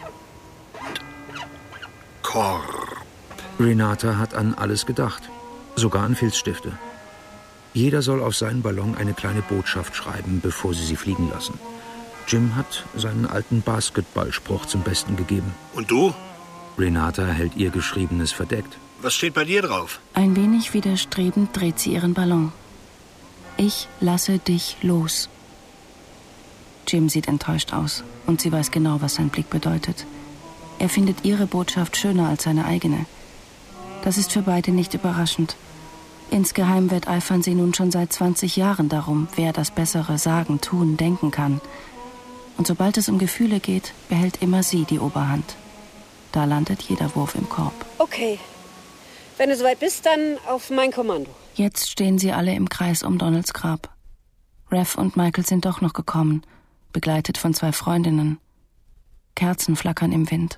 Korb. Renata hat an alles gedacht, sogar an Filzstifte. Jeder soll auf seinen Ballon eine kleine Botschaft schreiben, bevor sie fliegen lassen. Jim hat seinen alten Basketballspruch zum Besten gegeben. Und du? Renata hält ihr Geschriebenes verdeckt. Was steht bei dir drauf? Ein wenig widerstrebend dreht sie ihren Ballon. Ich lasse dich los. Jim sieht enttäuscht aus und sie weiß genau, was sein Blick bedeutet. Er findet ihre Botschaft schöner als seine eigene. Das ist für beide nicht überraschend. Insgeheim wetteifern sie nun schon seit 20 Jahren darum, wer das Bessere sagen, tun, denken kann. Und sobald es um Gefühle geht, behält immer sie die Oberhand. Da landet jeder Wurf im Korb. Okay. Wenn du soweit bist, dann auf mein Kommando. Jetzt stehen sie alle im Kreis um Donalds Grab. Rev und Michael sind doch noch gekommen, begleitet von 2 Freundinnen. Kerzen flackern im Wind.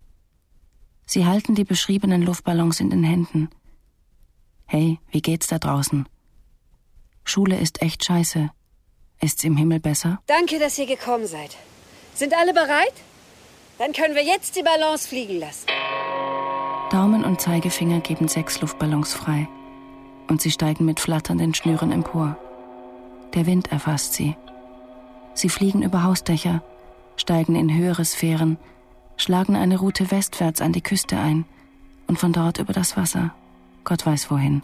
Sie halten die beschriebenen Luftballons in den Händen. Hey, wie geht's da draußen? Schule ist echt scheiße. Ist's im Himmel besser? Danke, dass ihr gekommen seid. Sind alle bereit? Dann können wir jetzt die Ballons fliegen lassen. Daumen und Zeigefinger geben 6 Luftballons frei. Und sie steigen mit flatternden Schnüren empor. Der Wind erfasst sie. Sie fliegen über Hausdächer, steigen in höhere Sphären, schlagen eine Route westwärts an die Küste ein und von dort über das Wasser. Gott weiß wohin.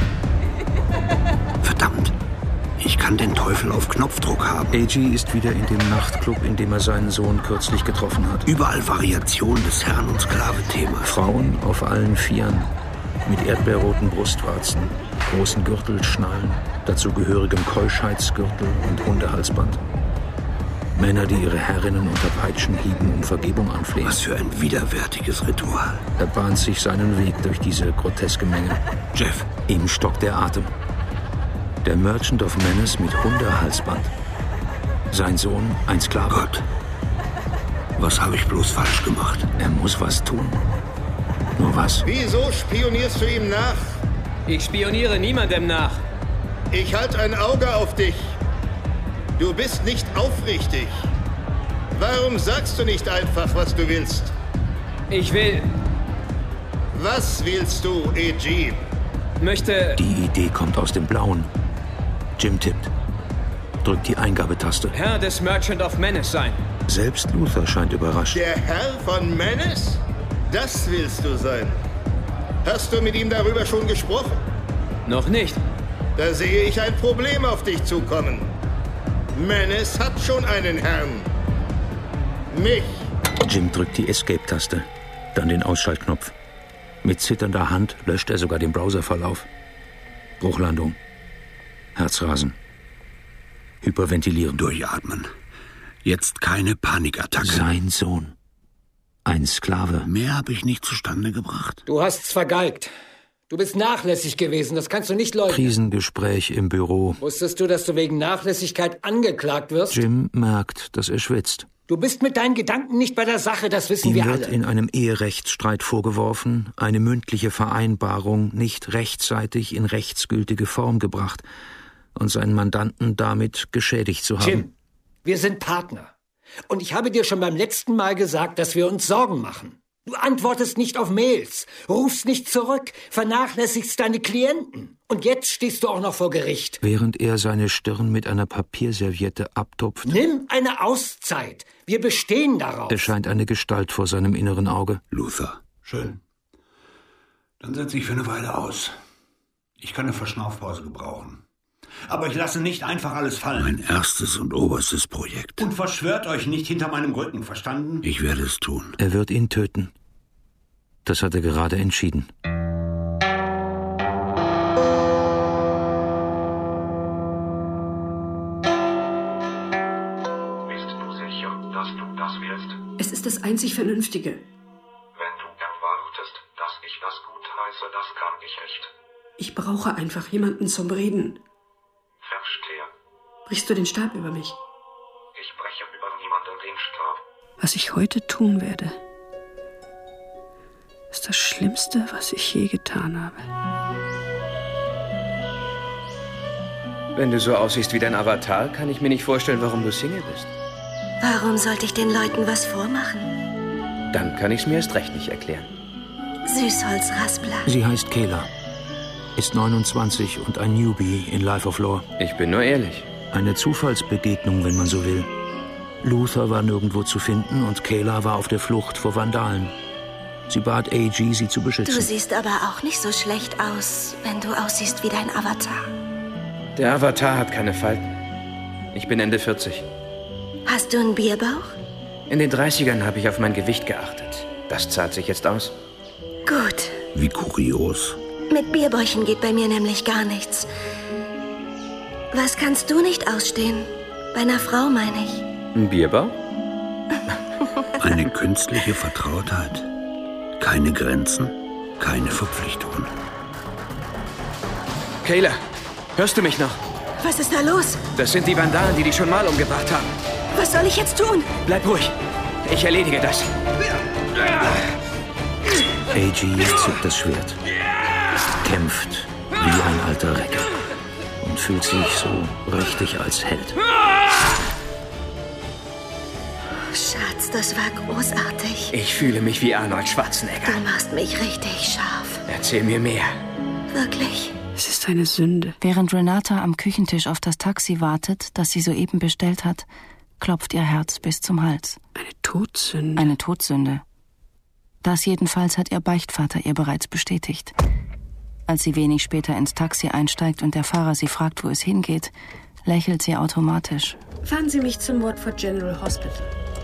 Verdammt, ich kann den Teufel auf Knopfdruck haben. AG ist wieder in dem Nachtclub, in dem er seinen Sohn kürzlich getroffen hat. Überall Variationen des Herrn- und Sklave-Themas. Frauen auf allen Vieren, mit erdbeerroten Brustwarzen, großen Gürtelschnallen, dazugehörigem Keuschheitsgürtel und Hundehalsband. Männer, die ihre Herrinnen unter Peitschenhieben um Vergebung anflehen. Was für ein widerwärtiges Ritual. Er bahnt sich seinen Weg durch diese groteske Menge. Jeff. Ihm stockt der Atem. Der Merchant of Menace mit Hundehalsband. Sein Sohn, ein Sklave. Gott, was habe ich bloß falsch gemacht? Er muss was tun. Nur was? Wieso spionierst du ihm nach? Ich spioniere niemandem nach. Ich halte ein Auge auf dich. Du bist nicht aufrichtig. Warum sagst du nicht einfach, was du willst? Ich will... Was willst du, AG? Möchte... Die Idee kommt aus dem Blauen. Jim tippt. Drückt die Eingabetaste. Herr des Merchant of Menace sein. Selbst Luther scheint überrascht. Der Herr von Menace? Das willst du sein. Hast du mit ihm darüber schon gesprochen? Noch nicht. Da sehe ich ein Problem auf dich zukommen. Menace hat schon einen Herrn. Mich. Jim drückt die Escape-Taste, dann den Ausschaltknopf. Mit zitternder Hand löscht er sogar den Browserverlauf. Bruchlandung. Herzrasen. Hyperventilieren. Durchatmen. Jetzt keine Panikattacke. Sein Sohn. Ein Sklave. Mehr habe ich nicht zustande gebracht. Du hast's vergeigt. Du bist nachlässig gewesen, das kannst du nicht leugnen. Krisengespräch im Büro. Wusstest du, dass du wegen Nachlässigkeit angeklagt wirst? Jim merkt, dass er schwitzt. Du bist mit deinen Gedanken nicht bei der Sache, das wissen wir alle. Ihm wird in einem Eherechtsstreit vorgeworfen, eine mündliche Vereinbarung nicht rechtzeitig in rechtsgültige Form gebracht und seinen Mandanten damit geschädigt zu haben. Jim, wir sind Partner. Und ich habe dir schon beim letzten Mal gesagt, dass wir uns Sorgen machen. Du antwortest nicht auf Mails, rufst nicht zurück, vernachlässigst deine Klienten. Und jetzt stehst du auch noch vor Gericht. Während er seine Stirn mit einer Papierserviette abtupft. Nimm eine Auszeit. Wir bestehen darauf. Erscheint eine Gestalt vor seinem inneren Auge. Luther. Schön. Dann setze ich für eine Weile aus. Ich kann eine Verschnaufpause gebrauchen. Aber ich lasse nicht einfach alles fallen. Mein erstes und oberstes Projekt. Und verschwört euch nicht hinter meinem Rücken, verstanden? Ich werde es tun. Er wird ihn töten. Das hat er gerade entschieden. Bist du sicher, dass du das willst? Es ist das einzig Vernünftige. Wenn du erwartest, dass ich das gutheiße, das kann ich nicht. Ich brauche einfach jemanden zum Reden. Verstehe. Brichst du den Stab über mich? Ich breche über niemanden den Stab. Was ich heute tun werde, ist das Schlimmste, was ich je getan habe. Wenn du so aussiehst wie dein Avatar, kann ich mir nicht vorstellen, warum du Single bist. Warum sollte ich den Leuten was vormachen? Dann kann ich's mir erst recht nicht erklären. Süßholzraspler. Sie heißt Kayla, ist 29 und ein Newbie in Life of Lore. Ich bin nur ehrlich. Eine Zufallsbegegnung, wenn man so will. Luther war nirgendwo zu finden und Kayla war auf der Flucht vor Vandalen. Sie bat AG, sie zu beschützen. Du siehst aber auch nicht so schlecht aus, wenn du aussiehst wie dein Avatar. Der Avatar hat keine Falten. Ich bin Ende 40. Hast du einen Bierbauch? In den 30ern habe ich auf mein Gewicht geachtet. Das zahlt sich jetzt aus. Gut. Wie kurios. Mit Bierbäuchen geht bei mir nämlich gar nichts. Was kannst du nicht ausstehen? Bei einer Frau, meine ich. Ein Bierbauch? Eine künstliche Vertrautheit. Keine Grenzen, keine Verpflichtungen. Kayla, hörst du mich noch? Was ist da los? Das sind die Vandalen, die dich schon mal umgebracht haben. Was soll ich jetzt tun? Bleib ruhig. Ich erledige das. AG zückt das Schwert, kämpft wie ein alter Recker und fühlt sich so richtig als Held. Schatz, das war großartig. Ich fühle mich wie Arnold Schwarzenegger. Du machst mich richtig scharf. Erzähl mir mehr. Wirklich? Es ist eine Sünde. Während Renata am Küchentisch auf das Taxi wartet, das sie soeben bestellt hat, klopft ihr Herz bis zum Hals. Eine Todsünde. Eine Todsünde. Das jedenfalls hat ihr Beichtvater ihr bereits bestätigt. Als sie wenig später ins Taxi einsteigt und der Fahrer sie fragt, wo es hingeht, lächelt sie automatisch. Fahren Sie mich zum Watford General Hospital.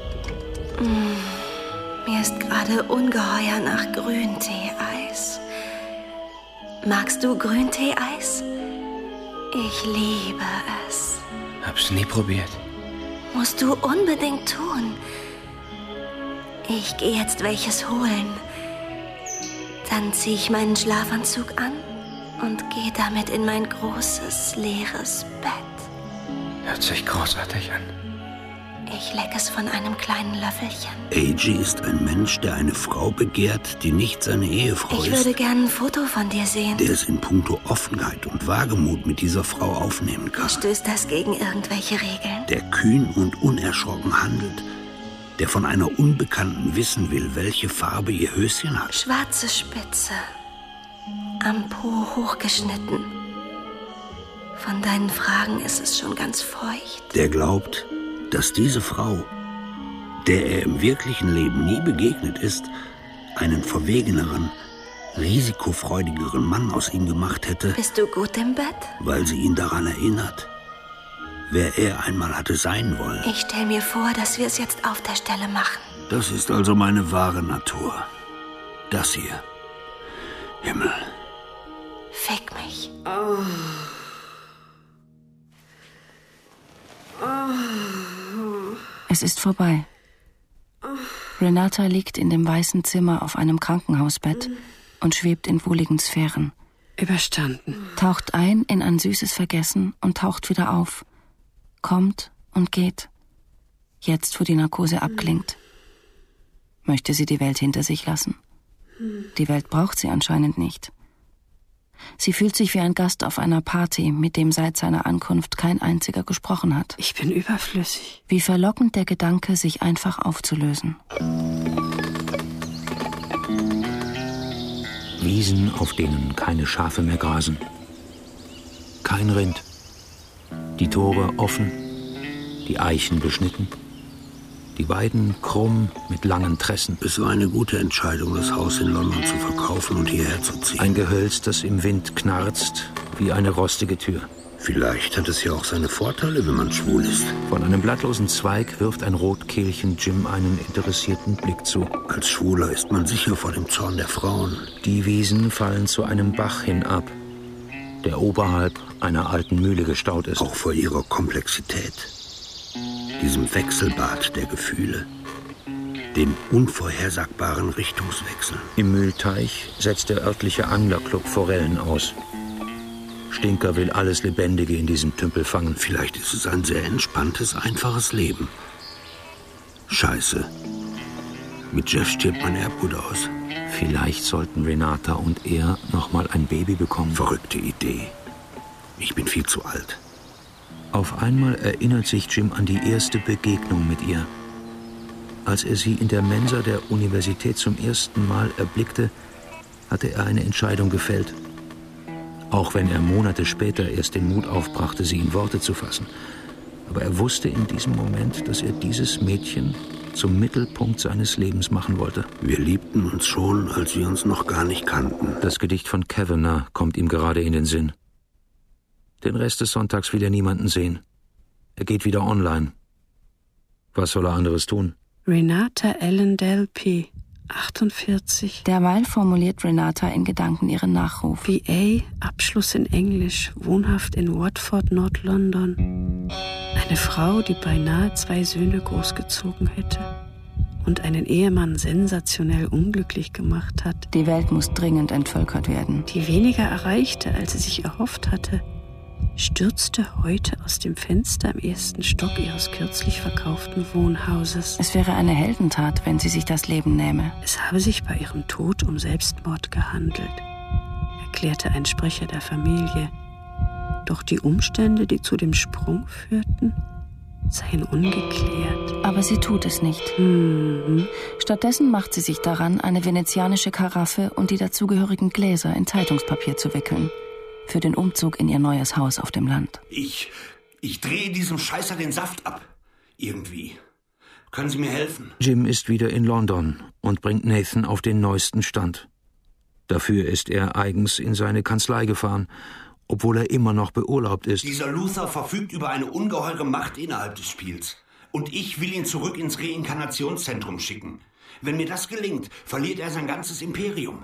Mir ist gerade ungeheuer nach Grüntee-Eis. Magst du Grüntee-Eis? Ich liebe es. Hab's nie probiert. Musst du unbedingt tun. Ich gehe jetzt welches holen. Dann ziehe ich meinen Schlafanzug an und gehe damit in mein großes, leeres Bett. Hört sich großartig an. Ich leck es von einem kleinen Löffelchen. AG ist ein Mensch, der eine Frau begehrt, die nicht seine Ehefrau ist. Ich würde gerne ein Foto von dir sehen. Der es in puncto Offenheit und Wagemut mit dieser Frau aufnehmen kann. Stößt das gegen irgendwelche Regeln? Der kühn und unerschrocken handelt. Der von einer Unbekannten wissen will, welche Farbe ihr Höschen hat. Schwarze Spitze. Am Po hochgeschnitten. Von deinen Fragen ist es schon ganz feucht. Der glaubt, dass diese Frau, der er im wirklichen Leben nie begegnet ist, einen verwegeneren, risikofreudigeren Mann aus ihm gemacht hätte. Bist du gut im Bett? Weil sie ihn daran erinnert, wer er einmal hatte sein wollen. Ich stell mir vor, dass wir es jetzt auf der Stelle machen. Das ist also meine wahre Natur. Das hier. Himmel. Fick mich. Oh. Es ist vorbei. Renata liegt in dem weißen Zimmer auf einem Krankenhausbett und schwebt in wohligen Sphären. Überstanden. Taucht ein in ein süßes Vergessen und taucht wieder auf. Kommt und geht. Jetzt, wo die Narkose abklingt. Möchte sie die Welt hinter sich lassen? Die Welt braucht sie anscheinend nicht. Sie fühlt sich wie ein Gast auf einer Party, mit dem seit seiner Ankunft kein einziger gesprochen hat. Ich bin überflüssig. Wie verlockend der Gedanke, sich einfach aufzulösen. Wiesen, auf denen keine Schafe mehr grasen. Kein Rind. Die Tore offen, die Eichen beschnitten. Die Weiden krumm mit langen Tressen. Es war eine gute Entscheidung, das Haus in London zu verkaufen und hierher zu ziehen. Ein Gehölz, das im Wind knarzt wie eine rostige Tür. Vielleicht hat es ja auch seine Vorteile, wenn man schwul ist. Von einem blattlosen Zweig wirft ein Rotkehlchen Jim einen interessierten Blick zu. Als Schwuler ist man sicher vor dem Zorn der Frauen. Die Wiesen fallen zu einem Bach hinab, der oberhalb einer alten Mühle gestaut ist. Auch vor ihrer Komplexität. Diesem Wechselbad der Gefühle. Den unvorhersagbaren Richtungswechsel. Im Mühlteich setzt der örtliche Anglerclub Forellen aus. Stinker will alles Lebendige in diesem Tümpel fangen. Vielleicht ist es ein sehr entspanntes, einfaches Leben. Scheiße. Mit Jeff stirbt mein Erbgut aus. Vielleicht sollten Renata und er noch mal ein Baby bekommen. Verrückte Idee. Ich bin viel zu alt. Auf einmal erinnert sich Jim an die erste Begegnung mit ihr. Als er sie in der Mensa der Universität zum ersten Mal erblickte, hatte er eine Entscheidung gefällt. Auch wenn er Monate später erst den Mut aufbrachte, sie in Worte zu fassen. Aber er wusste in diesem Moment, dass er dieses Mädchen zum Mittelpunkt seines Lebens machen wollte. Wir liebten uns schon, als wir uns noch gar nicht kannten. Das Gedicht von Kavanagh kommt ihm gerade in den Sinn. Den Rest des Sonntags will er niemanden sehen. Er geht wieder online. Was soll er anderes tun? Renata Ellen Delpy, 48. Derweil formuliert Renata in Gedanken ihren Nachruf. BA, Abschluss in Englisch, wohnhaft in Watford, Nord-London. Eine Frau, die beinahe 2 Söhne großgezogen hätte und einen Ehemann sensationell unglücklich gemacht hat. Die Welt muss dringend entvölkert werden. Die weniger erreichte, als sie sich erhofft hatte, stürzte heute aus dem Fenster im 1. Stock ihres kürzlich verkauften Wohnhauses. Es wäre eine Heldentat, wenn sie sich das Leben nähme. Es habe sich bei ihrem Tod um Selbstmord gehandelt, erklärte ein Sprecher der Familie. Doch die Umstände, die zu dem Sprung führten, seien ungeklärt. Aber sie tut es nicht. Stattdessen macht sie sich daran, eine venezianische Karaffe und die dazugehörigen Gläser in Zeitungspapier zu wickeln. Für den Umzug in ihr neues Haus auf dem Land. Ich drehe diesem Scheißer den Saft ab. Irgendwie. Können Sie mir helfen? Jim ist wieder in London und bringt Nathan auf den neuesten Stand. Dafür ist er eigens in seine Kanzlei gefahren, obwohl er immer noch beurlaubt ist. Dieser Luther verfügt über eine ungeheure Macht innerhalb des Spiels. Und ich will ihn zurück ins Reinkarnationszentrum schicken. Wenn mir das gelingt, verliert er sein ganzes Imperium.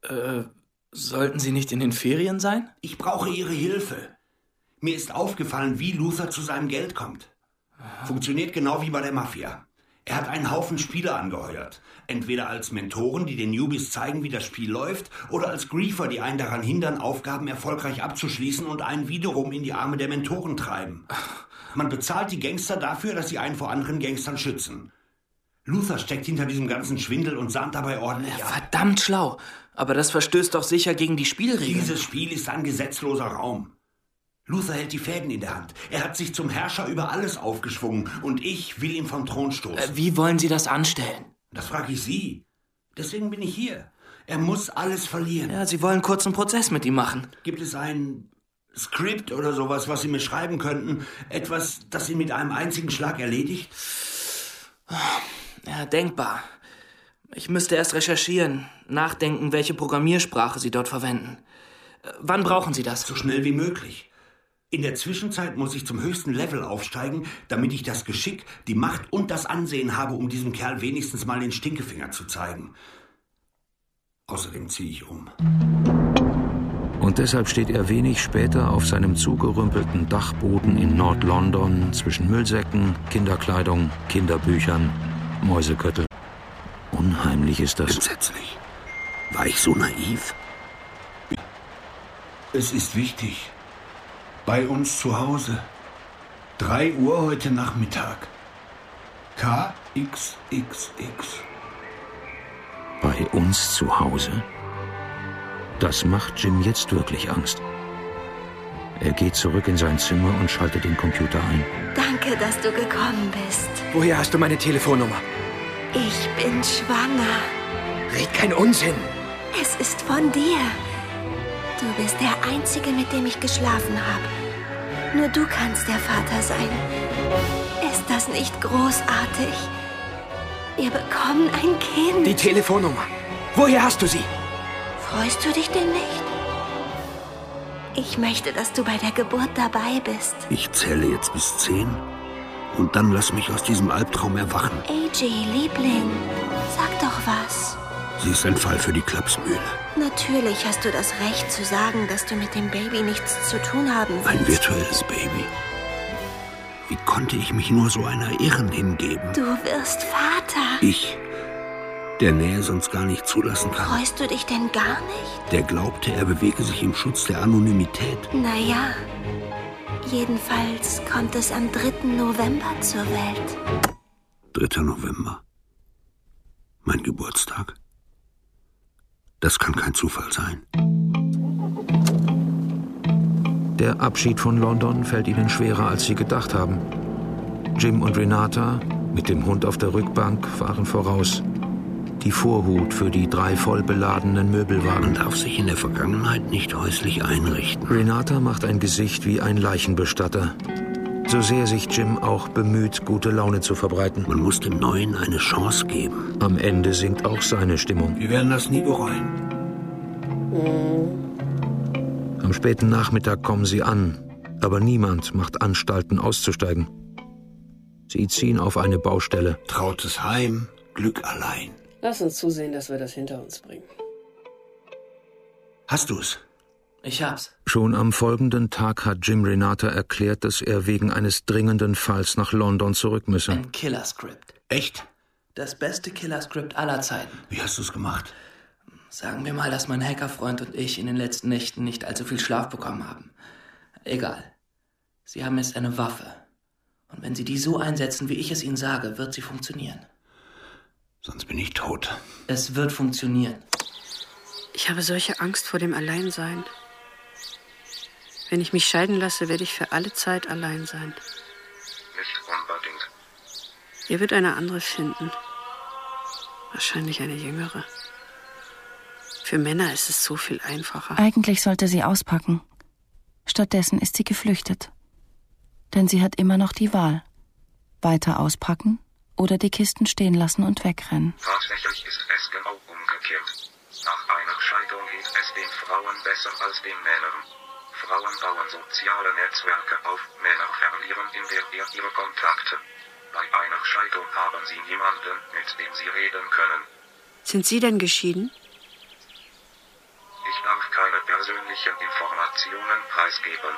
Sollten Sie nicht in den Ferien sein? Ich brauche Ihre Hilfe. Mir ist aufgefallen, wie Luther zu seinem Geld kommt. Funktioniert genau wie bei der Mafia. Er hat einen Haufen Spieler angeheuert. Entweder als Mentoren, die den Newbies zeigen, wie das Spiel läuft, oder als Griefer, die einen daran hindern, Aufgaben erfolgreich abzuschließen und einen wiederum in die Arme der Mentoren treiben. Man bezahlt die Gangster dafür, dass sie einen vor anderen Gangstern schützen. Luther steckt hinter diesem ganzen Schwindel und sahnt dabei ordentlich ab. Verdammt schlau. Aber das verstößt doch sicher gegen die Spielregeln. Dieses Spiel ist ein gesetzloser Raum. Luther hält die Fäden in der Hand. Er hat sich zum Herrscher über alles aufgeschwungen und ich will ihn vom Thron stoßen. Wie wollen Sie das anstellen? Das frage ich Sie. Deswegen bin ich hier. Er muss alles verlieren. Ja, Sie wollen einen kurzen Prozess mit ihm machen. Gibt es ein Skript oder sowas, was Sie mir schreiben könnten? Etwas, das ihn mit einem einzigen Schlag erledigt? Ja, denkbar. Ich müsste erst recherchieren, nachdenken, welche Programmiersprache Sie dort verwenden. Wann brauchen Sie das? So schnell wie möglich. In der Zwischenzeit muss ich zum höchsten Level aufsteigen, damit ich das Geschick, die Macht und das Ansehen habe, um diesem Kerl wenigstens mal den Stinkefinger zu zeigen. Außerdem ziehe ich um. Und deshalb steht er wenig später auf seinem zugerümpelten Dachboden in Nord-London zwischen Müllsäcken, Kinderkleidung, Kinderbüchern, Mäuseköttel. Unheimlich ist das. Entsetzlich. War ich so naiv? Es ist wichtig. Bei uns zu Hause. 3 Uhr heute Nachmittag. KXXX. Bei uns zu Hause? Das macht Jim jetzt wirklich Angst. Er geht zurück in sein Zimmer und schaltet den Computer ein. Danke, dass du gekommen bist. Woher hast du meine Telefonnummer? Ich bin schwanger. Red kein Unsinn. Es ist von dir. Du bist der Einzige, mit dem ich geschlafen habe. Nur du kannst der Vater sein. Ist das nicht großartig? Wir bekommen ein Kind. Die Telefonnummer. Woher hast du sie? Freust du dich denn nicht? Ich möchte, dass du bei der Geburt dabei bist. Ich zähle jetzt bis 10 und dann lass mich aus diesem Albtraum erwachen. AJ, Liebling, sag doch was. Sie ist ein Fall für die Klapsmühle. Natürlich hast du das Recht zu sagen, dass du mit dem Baby nichts zu tun haben willst. Ein virtuelles Baby. Wie konnte ich mich nur so einer Irren hingeben? Du wirst Vater. Ich der Nähe sonst gar nicht zulassen kann. Freust du dich denn gar nicht? Der glaubte, er bewege sich im Schutz der Anonymität. Naja, jedenfalls kommt es am 3. November zur Welt. 3. November. Mein Geburtstag. Das kann kein Zufall sein. Der Abschied von London fällt ihnen schwerer, als sie gedacht haben. Jim und Renata, mit dem Hund auf der Rückbank, fahren voraus. Die Vorhut für die 3 voll beladenen Möbelwagen. Man darf sich in der Vergangenheit nicht häuslich einrichten. Renata macht ein Gesicht wie ein Leichenbestatter. So sehr sich Jim auch bemüht, gute Laune zu verbreiten. Man muss dem Neuen eine Chance geben. Am Ende sinkt auch seine Stimmung. Wir werden das nie bereuen. Am späten Nachmittag kommen sie an, aber niemand macht Anstalten auszusteigen. Sie ziehen auf eine Baustelle. Trautes Heim, Glück allein. Lass uns zusehen, dass wir das hinter uns bringen. Hast du's? Ich hab's. Schon am folgenden Tag hat Jim Renata erklärt, dass er wegen eines dringenden Falls nach London zurück müsse. Ein Killer-Skript. Echt? Das beste Killer-Skript aller Zeiten. Wie hast du's gemacht? Sagen wir mal, dass mein Hackerfreund und ich in den letzten Nächten nicht allzu viel Schlaf bekommen haben. Egal. Sie haben jetzt eine Waffe. Und wenn Sie die so einsetzen, wie ich es Ihnen sage, wird sie funktionieren. Sonst bin ich tot. Es wird funktionieren. Ich habe solche Angst vor dem Alleinsein. Wenn ich mich scheiden lasse, werde ich für alle Zeit allein sein. Nicht unbedingt. Ihr wird eine andere finden. Wahrscheinlich eine jüngere. Für Männer ist es so viel einfacher. Eigentlich sollte sie auspacken. Stattdessen ist sie geflüchtet. Denn sie hat immer noch die Wahl. Weiter auspacken oder die Kisten stehen lassen und wegrennen. Tatsächlich ist es genau umgekehrt. Nach einer Scheidung geht es den Frauen besser als den Männern. Frauen bauen soziale Netzwerke auf, Männer verlieren in der Ehe ihre Kontakte. Bei einer Scheidung haben sie niemanden, mit dem sie reden können. Sind Sie denn geschieden? Ich darf keine persönlichen Informationen preisgeben.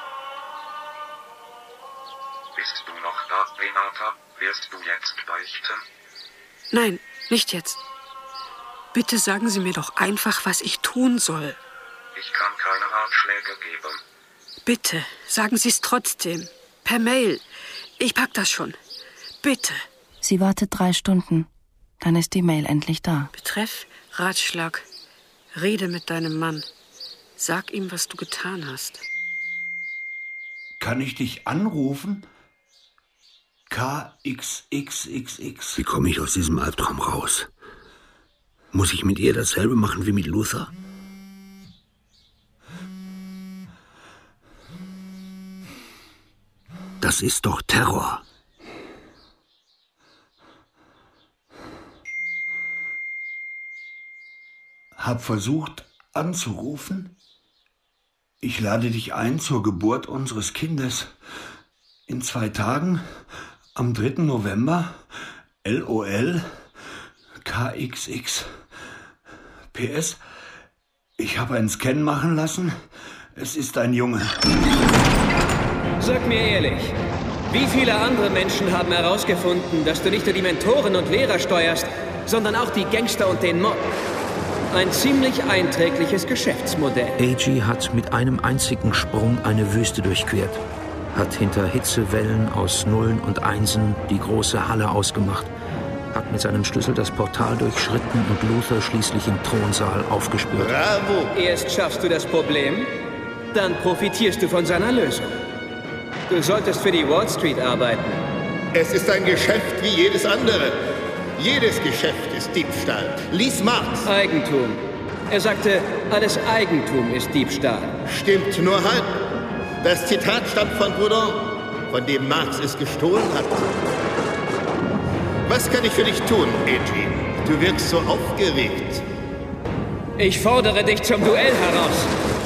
Bist du noch da, Renata? Wirst du jetzt beichten? Nein, nicht jetzt. Bitte sagen Sie mir doch einfach, was ich tun soll. Ich kann keine Ratschläge geben. Bitte, sagen Sie es trotzdem. Per Mail. Ich pack das schon. Bitte. Sie wartet 3 Stunden. Dann ist die Mail endlich da. Betreff Ratschlag. Rede mit deinem Mann. Sag ihm, was du getan hast. Kann ich dich anrufen? KXXXX. Wie komme ich aus diesem Albtraum raus? Muss ich mit ihr dasselbe machen wie mit Luther? Das ist doch Terror. Hab versucht anzurufen. Ich lade dich ein zur Geburt unseres Kindes. In 2 Tagen, am 3. November, LOL, KXX. PS, ich habe einen Scan machen lassen. Es ist ein Junge. Sag mir ehrlich, wie viele andere Menschen haben herausgefunden, dass du nicht nur die Mentoren und Lehrer steuerst, sondern auch die Gangster und den Mob? Ein ziemlich einträgliches Geschäftsmodell. A.G. hat mit einem einzigen Sprung eine Wüste durchquert, hat hinter Hitzewellen aus Nullen und Einsen die große Halle ausgemacht, hat mit seinem Schlüssel das Portal durchschritten und Luther schließlich im Thronsaal aufgespürt. Bravo! Erst schaffst du das Problem, dann profitierst du von seiner Lösung. Du solltest für die Wall Street arbeiten. Es ist ein Geschäft wie jedes andere. Jedes Geschäft ist Diebstahl. Lies Marx. Eigentum. Er sagte, alles Eigentum ist Diebstahl. Stimmt nur halb. Das Zitat stammt von Proudhon, von dem Marx es gestohlen hat. Was kann ich für dich tun, A.G.? Du wirkst so aufgeregt. Ich fordere dich zum Duell heraus.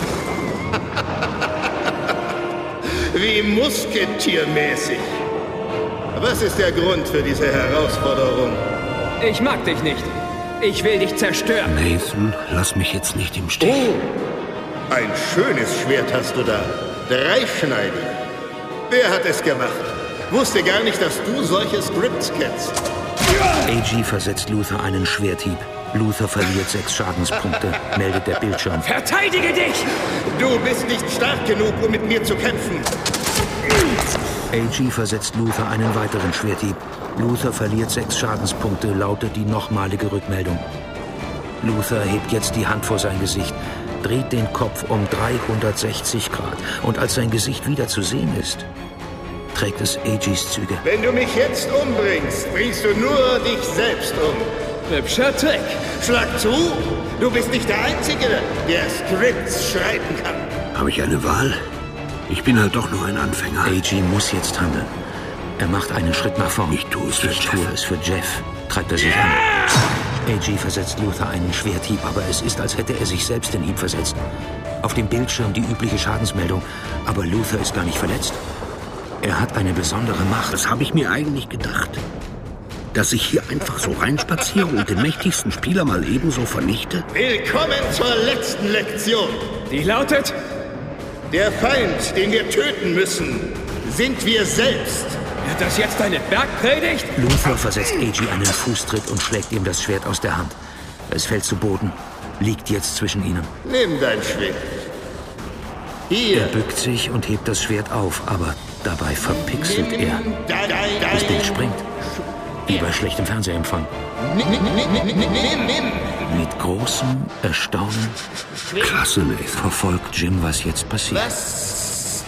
Wie musketiermäßig. Was ist der Grund für diese Herausforderung? Ich mag dich nicht. Ich will dich zerstören. Nathan, lass mich jetzt nicht im Stich. Oh, ein schönes Schwert hast du da. Dreischneidig. Wer hat es gemacht? Wusste gar nicht, dass du solche Scripts kennst. Ja! AG versetzt Luther einen Schwerthieb. Luther verliert 6 Schadenspunkte, meldet der Bildschirm. Verteidige dich! Du bist nicht stark genug, um mit mir zu kämpfen. AG versetzt Luther einen weiteren Schwerthieb. Luther verliert 6 Schadenspunkte, lautet die nochmalige Rückmeldung. Luther hebt jetzt die Hand vor sein Gesicht, dreht den Kopf um 360 Grad. Und als sein Gesicht wieder zu sehen ist, trägt es AGs Züge. Wenn du mich jetzt umbringst, bringst du nur dich selbst um. Hübscher Trick. Schlag zu, du bist nicht der Einzige, der Skripts schreiben kann. Habe ich eine Wahl? Ich bin halt doch nur ein Anfänger. AG muss jetzt handeln. Er macht einen Schritt nach vorn. Ich tue es für Jeff. Ich tue es für Jeff. Treibt er sich an. AG versetzt Luther einen Schwerthieb, aber es ist, als hätte er sich selbst den Hieb versetzt. Auf dem Bildschirm die übliche Schadensmeldung, aber Luther ist gar nicht verletzt. Er hat eine besondere Macht. Das habe ich mir eigentlich gedacht. Dass ich hier einfach so reinspaziere und den mächtigsten Spieler mal ebenso vernichte? Willkommen zur letzten Lektion. Die lautet: Der Feind, den wir töten müssen, sind wir selbst. Wird das jetzt eine Bergpredigt? Luther versetzt AG einen Fußtritt und schlägt ihm das Schwert aus der Hand. Es fällt zu Boden, liegt jetzt zwischen ihnen. Nimm dein Schwert. Hier. Er bückt sich und hebt das Schwert auf, aber dabei verpixelt er. Das Bild springt. Wie bei schlechtem Fernsehempfang. Mit großem Erstaunen Klasse, Nathan. verfolgt Jim, was jetzt passiert. Was?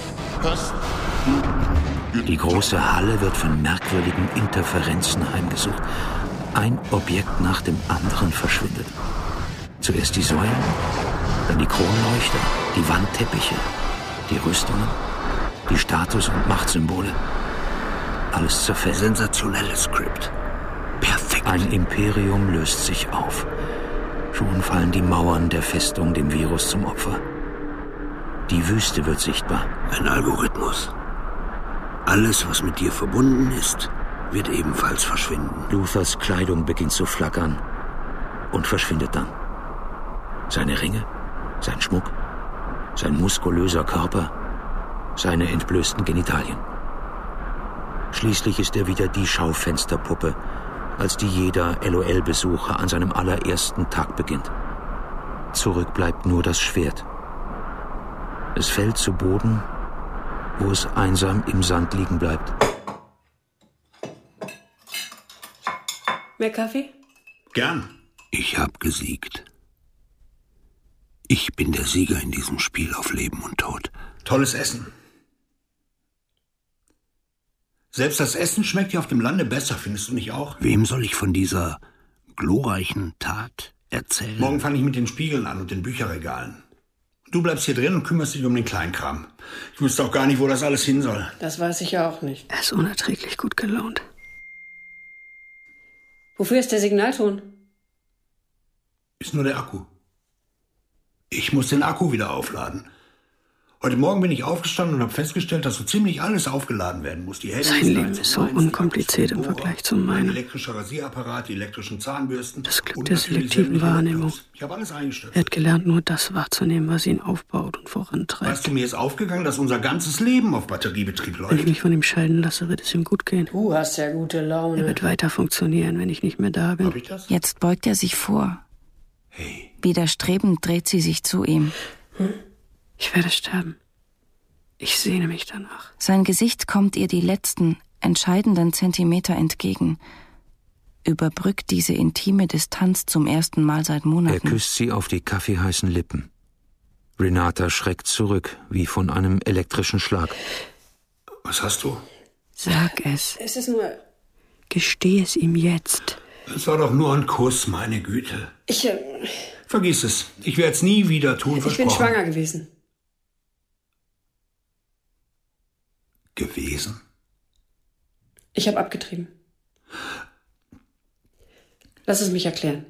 Die große Halle wird von merkwürdigen Interferenzen heimgesucht. Ein Objekt nach dem anderen verschwindet. Zuerst die Säulen, dann die Kronleuchter, die Wandteppiche, die Rüstungen, die Status- und Machtsymbole. Alles zerfällt. Sensationelles Skript. Perfekt. Ein Imperium löst sich auf. Schon fallen die Mauern der Festung dem Virus zum Opfer. Die Wüste wird sichtbar. Ein Algorithmus. Alles, was mit dir verbunden ist, wird ebenfalls verschwinden. Luthers Kleidung beginnt zu flackern und verschwindet dann. Seine Ringe, sein Schmuck, sein muskulöser Körper, seine entblößten Genitalien. Schließlich ist er wieder die Schaufensterpuppe, als die jeder LOL-Besucher an seinem allerersten Tag beginnt. Zurück bleibt nur das Schwert. Es fällt zu Boden, wo es einsam im Sand liegen bleibt. Mehr Kaffee? Gern. Ich habe gesiegt. Ich bin der Sieger in diesem Spiel auf Leben und Tod. Tolles Essen. Selbst das Essen schmeckt hier auf dem Lande besser, findest du nicht auch? Wem soll ich von dieser glorreichen Tat erzählen? Morgen fange ich mit den Spiegeln an und den Bücherregalen. Du bleibst hier drin und kümmerst dich um den Kleinkram. Ich wüsste auch gar nicht, wo das alles hin soll. Das weiß ich ja auch nicht. Er ist unerträglich gut gelaunt. Wofür ist der Signalton? Ist nur der Akku. Ich muss den Akku wieder aufladen. Heute Morgen bin ich aufgestanden und habe festgestellt, dass so ziemlich alles aufgeladen werden muss. Die Handys, Sein Leben ist so unkompliziert im Vergleich zu meinem. Elektrischer Rasierapparat, die elektrischen Zahnbürsten. Das Glück der selektiven Wahrnehmung. Ich habe alles eingestellt. Er hat gelernt, nur das wahrzunehmen, was ihn aufbaut und vorantreibt. Weißt du, mir ist aufgegangen, dass unser ganzes Leben auf Batteriebetrieb läuft. Wenn ich mich von ihm scheiden lasse, wird es ihm gut gehen. Du hast ja gute Laune. Er wird weiter funktionieren, wenn ich nicht mehr da bin. Hab ich das? Jetzt beugt er sich vor. Hey. Widerstrebend dreht sie sich zu ihm. Ich werde sterben. Ich sehne mich danach. Sein Gesicht kommt ihr die letzten, entscheidenden Zentimeter entgegen. Überbrückt diese intime Distanz zum ersten Mal seit Monaten. Er küsst sie auf die kaffeeheißen Lippen. Renata schreckt zurück, wie von einem elektrischen Schlag. Was hast du? Sag es. Es ist nur... Gesteh es ihm jetzt. Es war doch nur ein Kuss, meine Güte. Ich Vergiss es. Ich werde es nie wieder tun, bin versprochen. schwanger gewesen. Gewesen? Ich habe abgetrieben. Lass es mich erklären.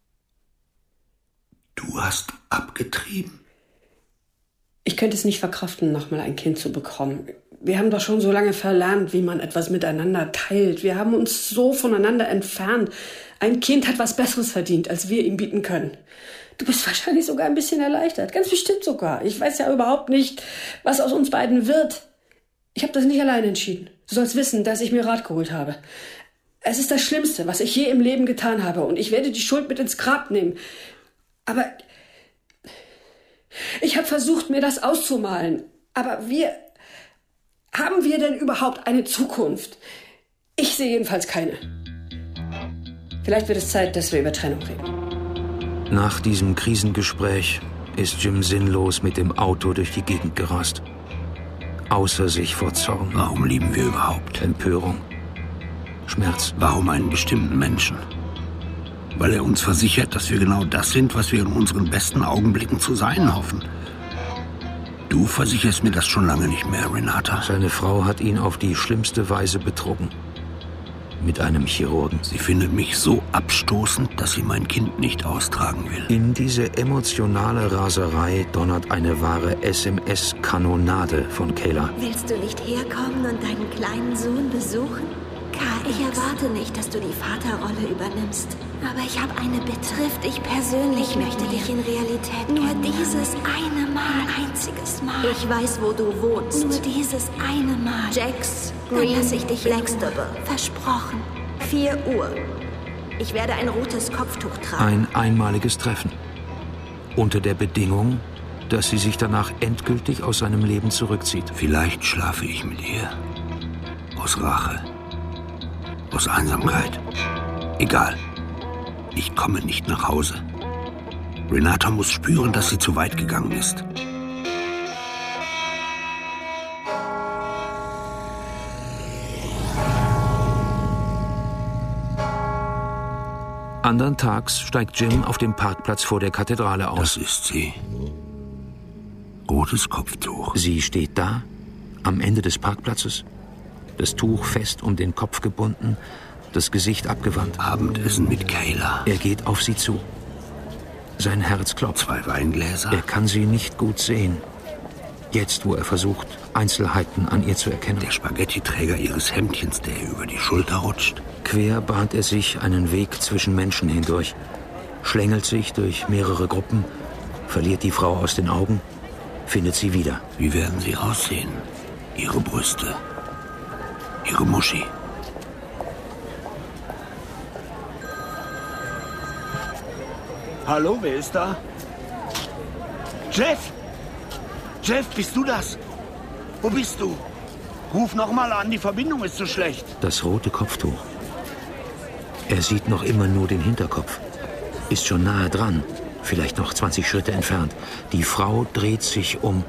Du hast abgetrieben? Ich könnte es nicht verkraften, nochmal ein Kind zu bekommen. Wir haben doch schon so lange verlernt, wie man etwas miteinander teilt. Wir haben uns so voneinander entfernt. Ein Kind hat was Besseres verdient, als wir ihm bieten können. Du bist wahrscheinlich sogar ein bisschen erleichtert. Ganz bestimmt sogar. Ich weiß ja überhaupt nicht, was aus uns beiden wird. Ich habe das nicht alleine entschieden. Du sollst wissen, dass ich mir Rat geholt habe. Es ist das Schlimmste, was ich je im Leben getan habe. Und ich werde die Schuld mit ins Grab nehmen. Aber ich habe versucht, mir das auszumalen. Aber haben wir denn überhaupt eine Zukunft? Ich sehe jedenfalls keine. Vielleicht wird es Zeit, dass wir über Trennung reden. Nach diesem Krisengespräch ist Jim sinnlos mit dem Auto durch die Gegend gerast. Außer sich vor Zorn. Warum lieben wir überhaupt? Empörung. Schmerz. Warum einen bestimmten Menschen? Weil er uns versichert, dass wir genau das sind, was wir in unseren besten Augenblicken zu sein hoffen. Du versicherst mir das schon lange nicht mehr, Renata. Seine Frau hat ihn auf die schlimmste Weise betrogen. Mit einem Chirurgen. Sie findet mich so abstoßend, dass sie mein Kind nicht austragen will. In diese emotionale Raserei donnert eine wahre SMS-Kanonade von Kayla. Willst du nicht herkommen und deinen kleinen Sohn besuchen? Ich erwarte nicht, dass du die Vaterrolle übernimmst. Aber ich habe eine Bitte. Triff dich persönlich. Ich möchte dich in Realität nur dieses eine Mal. Ein einziges Mal. Ich weiß, wo du wohnst. Nur dieses eine Mal. Jax, Green, lass ich dich Blackstable. Versprochen. 4 Uhr. Ich werde ein rotes Kopftuch tragen. Ein einmaliges Treffen. Unter der Bedingung, dass sie sich danach endgültig aus seinem Leben zurückzieht. Vielleicht schlafe ich mit ihr. Aus Rache. Aus Einsamkeit. Egal. Ich komme nicht nach Hause. Renata muss spüren, dass sie zu weit gegangen ist. Andern Tags steigt Jim auf dem Parkplatz vor der Kathedrale aus. Das ist sie. Rotes Kopftuch. Sie steht da, am Ende des Parkplatzes. Das Tuch fest um den Kopf gebunden, das Gesicht abgewandt. Abendessen mit Kayla. Er geht auf sie zu. Sein Herz klopft. 2 Weingläser. Er kann sie nicht gut sehen. Jetzt, wo er versucht, Einzelheiten an ihr zu erkennen. Der Spaghettiträger ihres Hemdchens, der ihr über die Schulter rutscht. Quer bahnt er sich einen Weg zwischen Menschen hindurch, schlängelt sich durch mehrere Gruppen, verliert die Frau aus den Augen, findet sie wieder. Wie werden sie aussehen? Ihre Brüste. Ihre Muschi. Hallo, wer ist da? Jeff! Jeff, bist du das? Wo bist du? Ruf noch mal an, die Verbindung ist so schlecht. Das rote Kopftuch. Er sieht noch immer nur den Hinterkopf. Ist schon nahe dran, vielleicht noch 20 Schritte entfernt. Die Frau dreht sich um.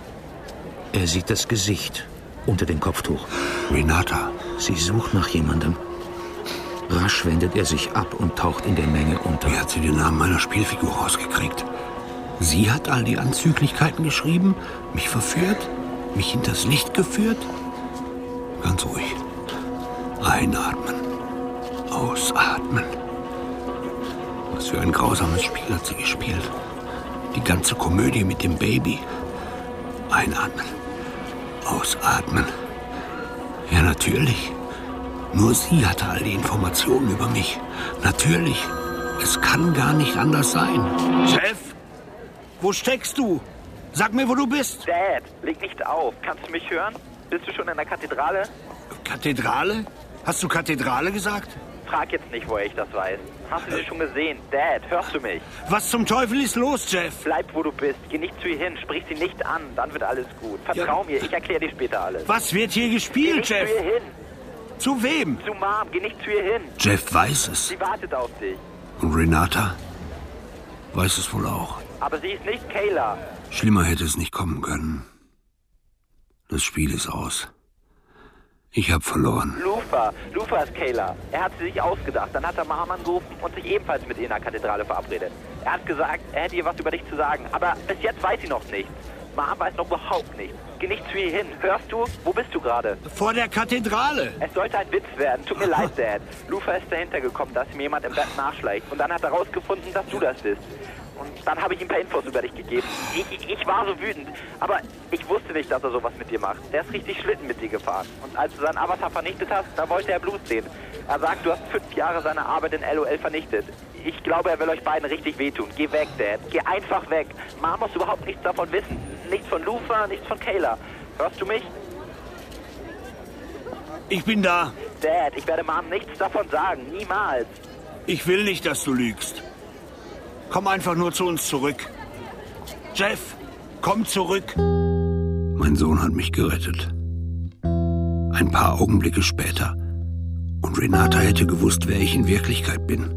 Er sieht das Gesicht unter dem Kopftuch. Renata. Sie sucht nach jemandem. Rasch wendet er sich ab und taucht in der Menge unter. Wie hat sie den Namen meiner Spielfigur rausgekriegt? Sie hat all die Anzüglichkeiten geschrieben, mich verführt, mich hinters Licht geführt. Ganz ruhig. Einatmen. Ausatmen. Was für ein grausames Spiel hat sie gespielt. Die ganze Komödie mit dem Baby. Einatmen. Ausatmen. Ja, natürlich. Nur sie hatte all die Informationen über mich. Natürlich. Es kann gar nicht anders sein. Jeff, wo steckst du? Sag mir, wo du bist. Dad, leg nicht auf. Kannst du mich hören? Bist du schon in der Kathedrale? Kathedrale? Hast du Kathedrale gesagt? Frag jetzt nicht, woher ich das weiß. Hast du sie schon gesehen? Dad, hörst du mich? Was zum Teufel ist los, Jeff? Bleib, wo du bist. Geh nicht zu ihr hin. Sprich sie nicht an. Dann wird alles gut. Vertrau mir. Ich erkläre dir später alles. Was wird hier gespielt, Geh nicht Jeff? zu ihr hin. Zu wem? Zu Mom. Geh nicht zu ihr hin. Jeff weiß es. Sie wartet auf dich. Und Renata weiß es wohl auch. Aber sie ist nicht Kayla. Schlimmer hätte es nicht kommen können. Das Spiel ist aus. Ich habe verloren. Lufa ist Kayla. Er hat sie sich ausgedacht. Dann hat er Mom angerufen und sich ebenfalls mit ihr in der Kathedrale verabredet. Er hat gesagt, er hätte ihr was über dich zu sagen. Aber bis jetzt weiß sie noch nichts. Mom weiß noch überhaupt nichts. Geh nicht zu ihr hin. Hörst du? Wo bist du gerade? Vor der Kathedrale. Es sollte ein Witz werden. Tut mir leid, Dad. Lufa ist dahinter gekommen, dass ihm jemand im Bett nachschleicht. Und dann hat er rausgefunden, dass du das bist. Und dann habe ich ihm ein paar Infos über dich gegeben. Ich war so wütend. Aber ich wusste nicht, dass er sowas mit dir macht. Der ist richtig Schlitten mit dir gefahren. Und als du seinen Avatar vernichtet hast, da wollte er Blut sehen. Er sagt, du hast 5 Jahre seine Arbeit in LOL vernichtet. Ich glaube, er will euch beiden richtig wehtun. Geh weg, Dad. Geh einfach weg. Mom muss überhaupt nichts davon wissen. Nichts von Lufa, nichts von Kayla. Hörst du mich? Ich bin da. Dad, ich werde Mom nichts davon sagen. Niemals. Ich will nicht, dass du lügst. Komm einfach nur zu uns zurück. Jeff, komm zurück. Mein Sohn hat mich gerettet. Ein paar Augenblicke später. Und Renata hätte gewusst, wer ich in Wirklichkeit bin.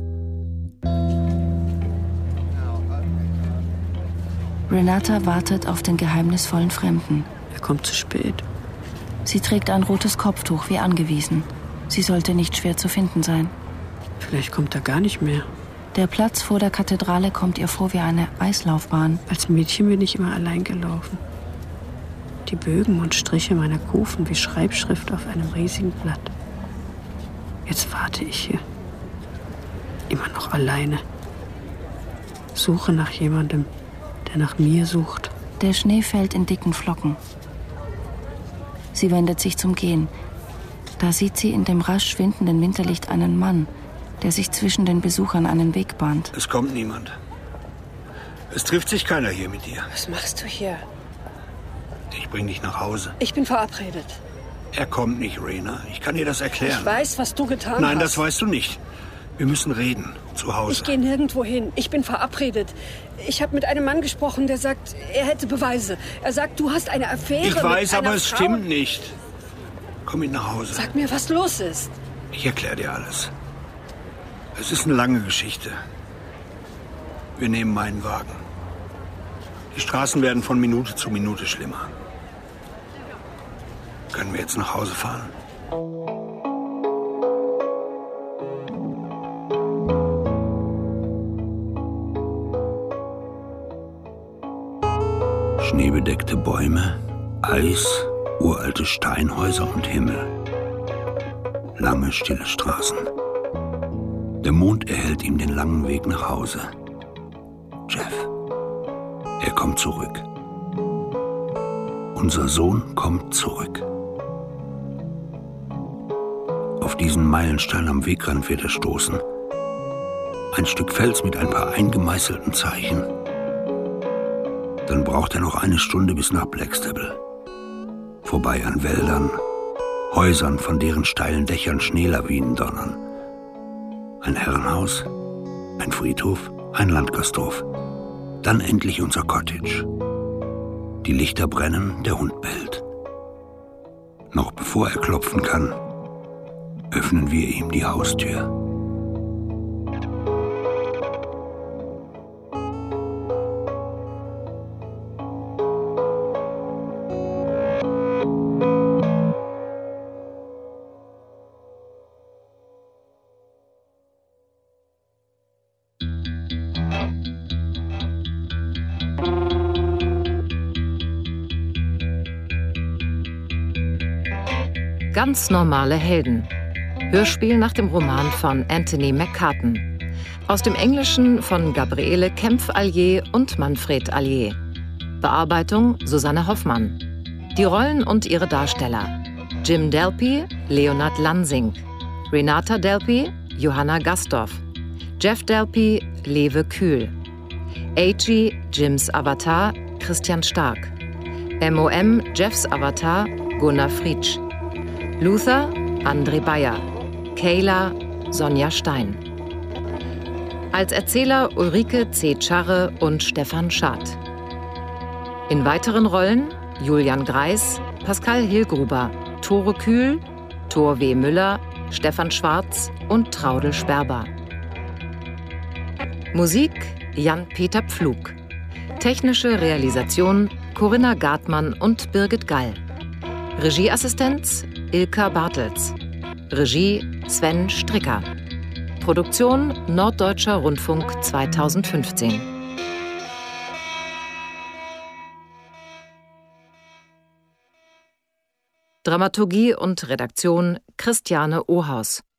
Renata wartet auf den geheimnisvollen Fremden. Er kommt zu spät. Sie trägt ein rotes Kopftuch, wie angewiesen. Sie sollte nicht schwer zu finden sein. Vielleicht kommt er gar nicht mehr. Der Platz vor der Kathedrale kommt ihr vor wie eine Eislaufbahn. Als Mädchen bin ich immer allein gelaufen. Die Bögen und Striche meiner Kufen wie Schreibschrift auf einem riesigen Blatt. Jetzt warte ich hier. Immer noch alleine. Suche nach jemandem, der nach mir sucht. Der Schnee fällt in dicken Flocken. Sie wendet sich zum Gehen. Da sieht sie in dem rasch schwindenden Winterlicht einen Mann, der sich zwischen den Besuchern einen Weg bahnt. Es kommt niemand. Es trifft sich keiner hier mit dir. Was machst du hier? Ich bring dich nach Hause. Ich bin verabredet. Er kommt nicht, Rena. Ich kann dir das erklären. Ich weiß, was du getan hast. Nein, das weißt du nicht. Wir müssen reden. Zu Hause. Ich gehe nirgendwo hin. Ich bin verabredet. Ich habe mit einem Mann gesprochen, der sagt, er hätte Beweise. Er sagt, du hast eine Affäre Ich weiß, mit einer aber es Frau. stimmt nicht. Komm mit nach Hause. Sag mir, was los ist. Ich erkläre dir alles. Es ist eine lange Geschichte. Wir nehmen meinen Wagen. Die Straßen werden von Minute zu Minute schlimmer. Können wir jetzt nach Hause fahren? Schneebedeckte Bäume, Eis, uralte Steinhäuser und Himmel. Lange, stille Straßen. Der Mond erhellt ihm den langen Weg nach Hause. Jeff. Er kommt zurück. Unser Sohn kommt zurück. Auf diesen Meilenstein am Wegrand wird er stoßen. Ein Stück Fels mit ein paar eingemeißelten Zeichen. Dann braucht er noch eine Stunde bis nach Blackstable. Vorbei an Wäldern, Häusern, von deren steilen Dächern Schneelawinen donnern. Ein Herrenhaus, ein Friedhof, ein Landgasthof. Dann endlich unser Cottage. Die Lichter brennen, der Hund bellt. Noch bevor er klopfen kann, öffnen wir ihm die Haustür. Ganz normale Helden. Hörspiel nach dem Roman von Anthony McCarten. Aus dem Englischen von Gabriele Kempf-Allier und Manfred Allier. Bearbeitung Susanne Hoffmann. Die Rollen und ihre Darsteller: Jim Delpy, Leonard Lansing. Renata Delpy, Johanna Gastorf. Jeff Delpy, Lewe Kühl. A.G., Jims Avatar, Christian Stark. M.O.M., Jeffs Avatar, Gunnar Frietsch. Luther, André Bayer. Kayla, Sonja Stein. Als Erzähler Ulrike C. Scharre und Stefan Schad. In weiteren Rollen Julian Greis, Pascal Hilgruber, Tore Kühl, Thor W. Müller, Stefan Schwarz und Traudel Sperber. Musik Jan-Peter Pflug. Technische Realisation Corinna Gartmann und Birgit Gall. Regieassistenz Ilka Bartels. Regie Sven Stricker. Produktion Norddeutscher Rundfunk 2015. Dramaturgie und Redaktion Christiane Ohaus.